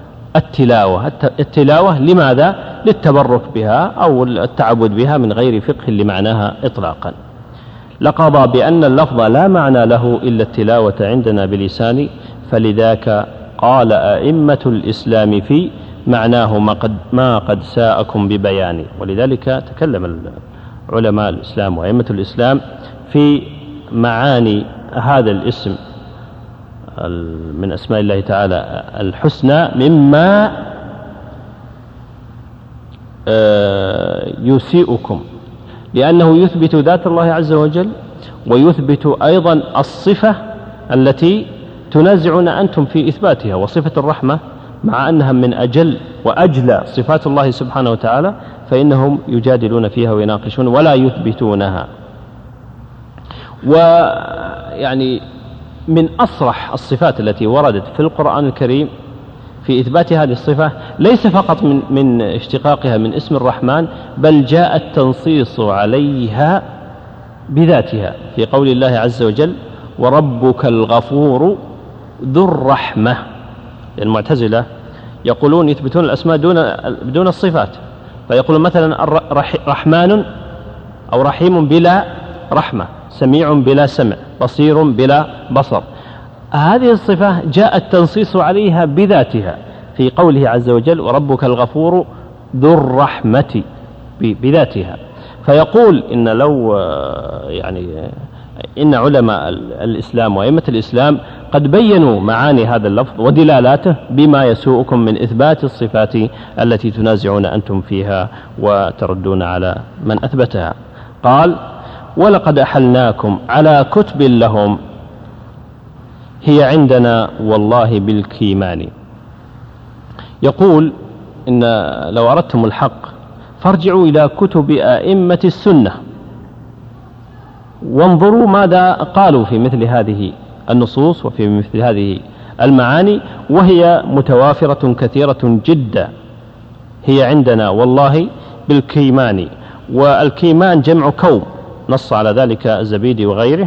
التلاوة لماذا؟ للتبرك بها أو التعبد بها من غير فقه لمعناها إطلاقا. لقضى بأن اللفظ لا معنى له إلا التلاوة عندنا بلسان، فلذاك قال أئمة الإسلام في معناه ما قد ساءكم ببيان. ولذلك تكلم علماء الإسلام وأئمة الإسلام في معاني هذا الاسم من أسماء الله تعالى الحسنى مما يسيئكم، لأنه يثبت ذات الله عز وجل ويثبت أيضا الصفة التي تنازعون أنتم في إثباتها، وصفة الرحمة مع أنها من أجل وأجلى صفات الله سبحانه وتعالى فإنهم يجادلون فيها ويناقشون ولا يثبتونها. ويعني من أصرح الصفات التي وردت في القرآن الكريم في إثبات هذه الصفة ليس فقط من اشتقاقها من اسم الرحمن، بل جاء التنصيص عليها بذاتها في قول الله عز وجل وربك الغفور ذو الرحمة. المعتزلة يقولون يثبتون الأسماء بدون الصفات، فيقولون مثلا رحمن أو رحيم بلا رحمة، سميع بلا سمع، بصير بلا بصر. هذه الصفة جاء التنصيص عليها بذاتها في قوله عز وجل وربك الغفور ذو الرحمة بذاتها. فيقول إن لو يعني إن علماء الإسلام وأئمة الإسلام قد بينوا معاني هذا اللفظ ودلالاته بما يسوءكم من إثبات الصفات التي تنازعون أنتم فيها وتردون على من أثبتها. قال ولقد أحلناكم على كتب لهم هي عندنا والله بالكيمان. يقول إن لو أردتم الحق فارجعوا إلى كتب أئمة السنة وانظروا ماذا قالوا في مثل هذه النصوص وفي مثل هذه المعاني، وهي متوافرة كثيرة جدا. هي عندنا والله بالكيمان، والكيمان جمع كوم نص على ذلك الزبيدي وغيره،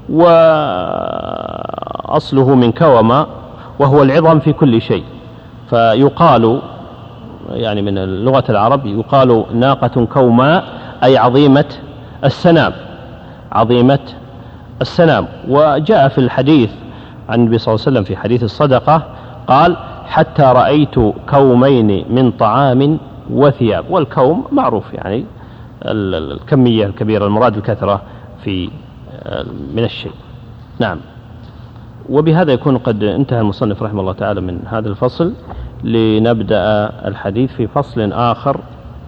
وأصله من كوما وهو العظم في كل شيء. فيقال يعني من لغة العرب يقال ناقة كوماء أي عظيمة السنام، عظيمة السنام. وجاء في الحديث عن النبي صلى الله عليه وسلم في حديث الصدقة قال حتى رأيت كومين من طعام وثياب. والكوم معروف يعني الكمية الكبيرة، المراد الكثرة في من الشيء. نعم. وبهذا يكون قد انتهى المصنف رحمه الله تعالى من هذا الفصل، لنبدأ الحديث في فصل آخر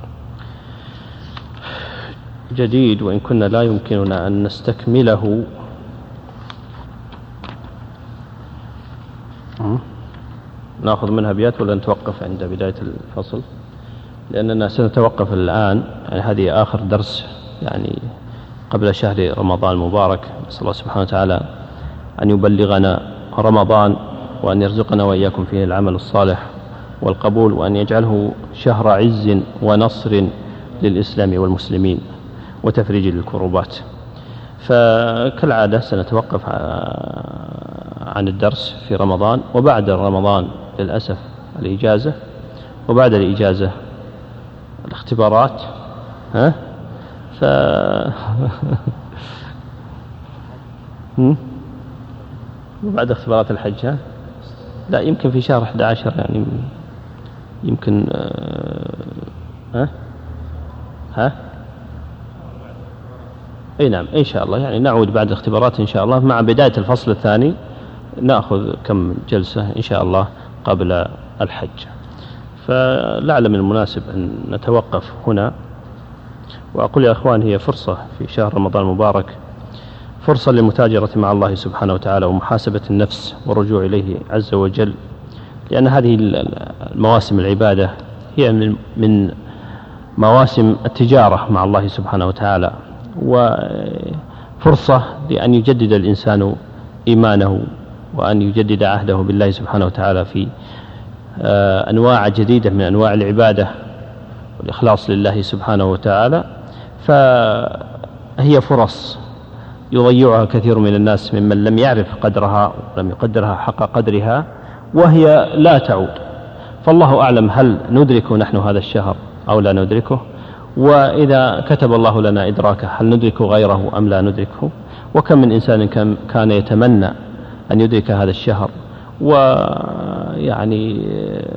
جديد وإن كنا لا يمكننا أن نستكمله. نأخذ منها أبيات ولا نتوقف عند بداية الفصل؟ لأننا سنتوقف الآن، يعني هذه آخر درس يعني قبل شهر رمضان المبارك. نسأل الله سبحانه وتعالى أن يبلغنا رمضان وأن يرزقنا وإياكم فيه العمل الصالح والقبول، وأن يجعله شهر عز ونصر للإسلام والمسلمين وتفريج للكروبات. فكالعادة سنتوقف عن الدرس في رمضان، وبعد رمضان للأسف الإجازة، وبعد الإجازة الاختبارات. وبعد اختبارات الحج لا يمكن في شهر 11 يعني يمكن اي نعم ان شاء الله، يعني نعود بعد الاختبارات ان شاء الله مع بداية الفصل الثاني، نأخذ كم جلسة ان شاء الله قبل الحج. فلعل من المناسب ان نتوقف هنا وأقول يا أخوان هي فرصة في شهر رمضان المبارك، فرصة للمتاجرة مع الله سبحانه وتعالى ومحاسبة النفس والرجوع إليه عز وجل، لأن هذه المواسم العبادة هي من مواسم التجارة مع الله سبحانه وتعالى، وفرصة لأن يجدد الإنسان إيمانه وأن يجدد عهده بالله سبحانه وتعالى في أنواع جديدة من أنواع العبادة والإخلاص لله سبحانه وتعالى. فهي فرص يضيعها كثير من الناس ممن لم يعرف قدرها ولم يقدرها حق قدرها، وهي لا تعود. فالله أعلم هل ندرك نحن هذا الشهر أو لا ندركه، وإذا كتب الله لنا إدراكه هل ندرك غيره أم لا ندركه. وكم من إنسان كان يتمنى أن يدرك هذا الشهر ويعني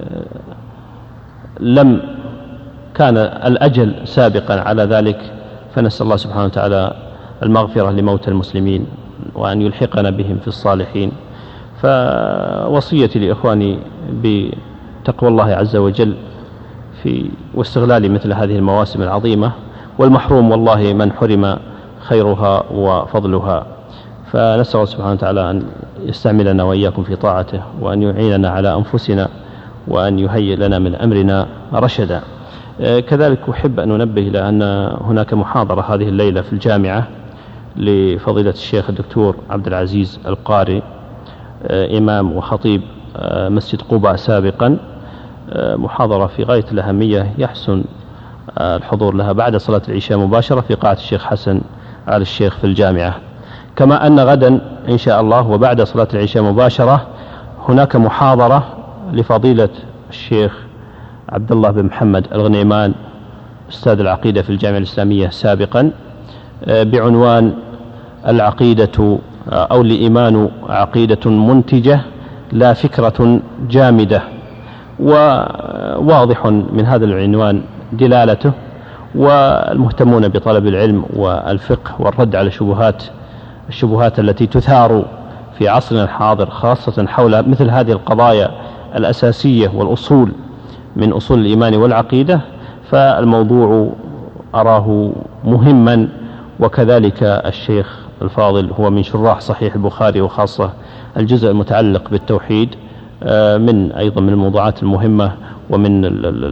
لم كان الأجل سابقا على ذلك، فنسأل الله سبحانه وتعالى المغفرة لموتى المسلمين وأن يلحقنا بهم في الصالحين. فوصيتي لإخواني بتقوى الله عز وجل واستغلال مثل هذه المواسم العظيمة، والمحروم والله من حرم خيرها وفضلها. فنسأل الله سبحانه وتعالى أن يستعملنا وإياكم في طاعته، وأن يعيننا على أنفسنا، وأن يهيئ لنا من أمرنا رشدا. كذلك أحب أن أنبه إلى أن هناك محاضرة هذه الليلة في الجامعة لفضيلة الشيخ الدكتور عبد العزيز القاري، إمام وخطيب مسجد قباء سابقا، محاضرة في غاية الأهمية يحسن الحضور لها بعد صلاة العشاء مباشرة في قاعة الشيخ حسن آل الشيخ في الجامعة. كما أن غدا إن شاء الله وبعد صلاة العشاء مباشرة هناك محاضرة لفضيلة الشيخ عبد الله بن محمد الغنيمان أستاذ العقيدة في الجامعة الإسلامية سابقا، بعنوان العقيدة أو الإيمان عقيدة منتجة لا فكرة جامدة. وواضح من هذا العنوان دلالته، والمهتمون بطلب العلم والفقه والرد على الشبهات التي تثار في عصرنا الحاضر، خاصة حول مثل هذه القضايا الأساسية والأصول من أصول الإيمان والعقيدة، فالموضوع أراه مهما. وكذلك الشيخ الفاضل هو من شراح صحيح البخاري، وخاصة الجزء المتعلق بالتوحيد أيضا من الموضوعات المهمة، ومن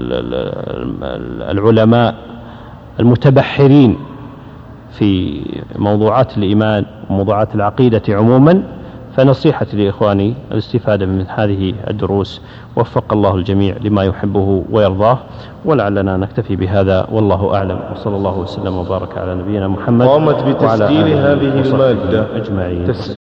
العلماء المتبحرين في موضوعات الإيمان وموضوعات العقيدة عموما. فنصيحتي لإخواني الاستفادة من هذه الدروس، وفق الله الجميع لما يحبه ويرضاه، ولعلنا نكتفي بهذا والله أعلم، وصلى الله وسلم وبارك على نبينا محمد قامت بتسجيل هذه المادة أجمعين.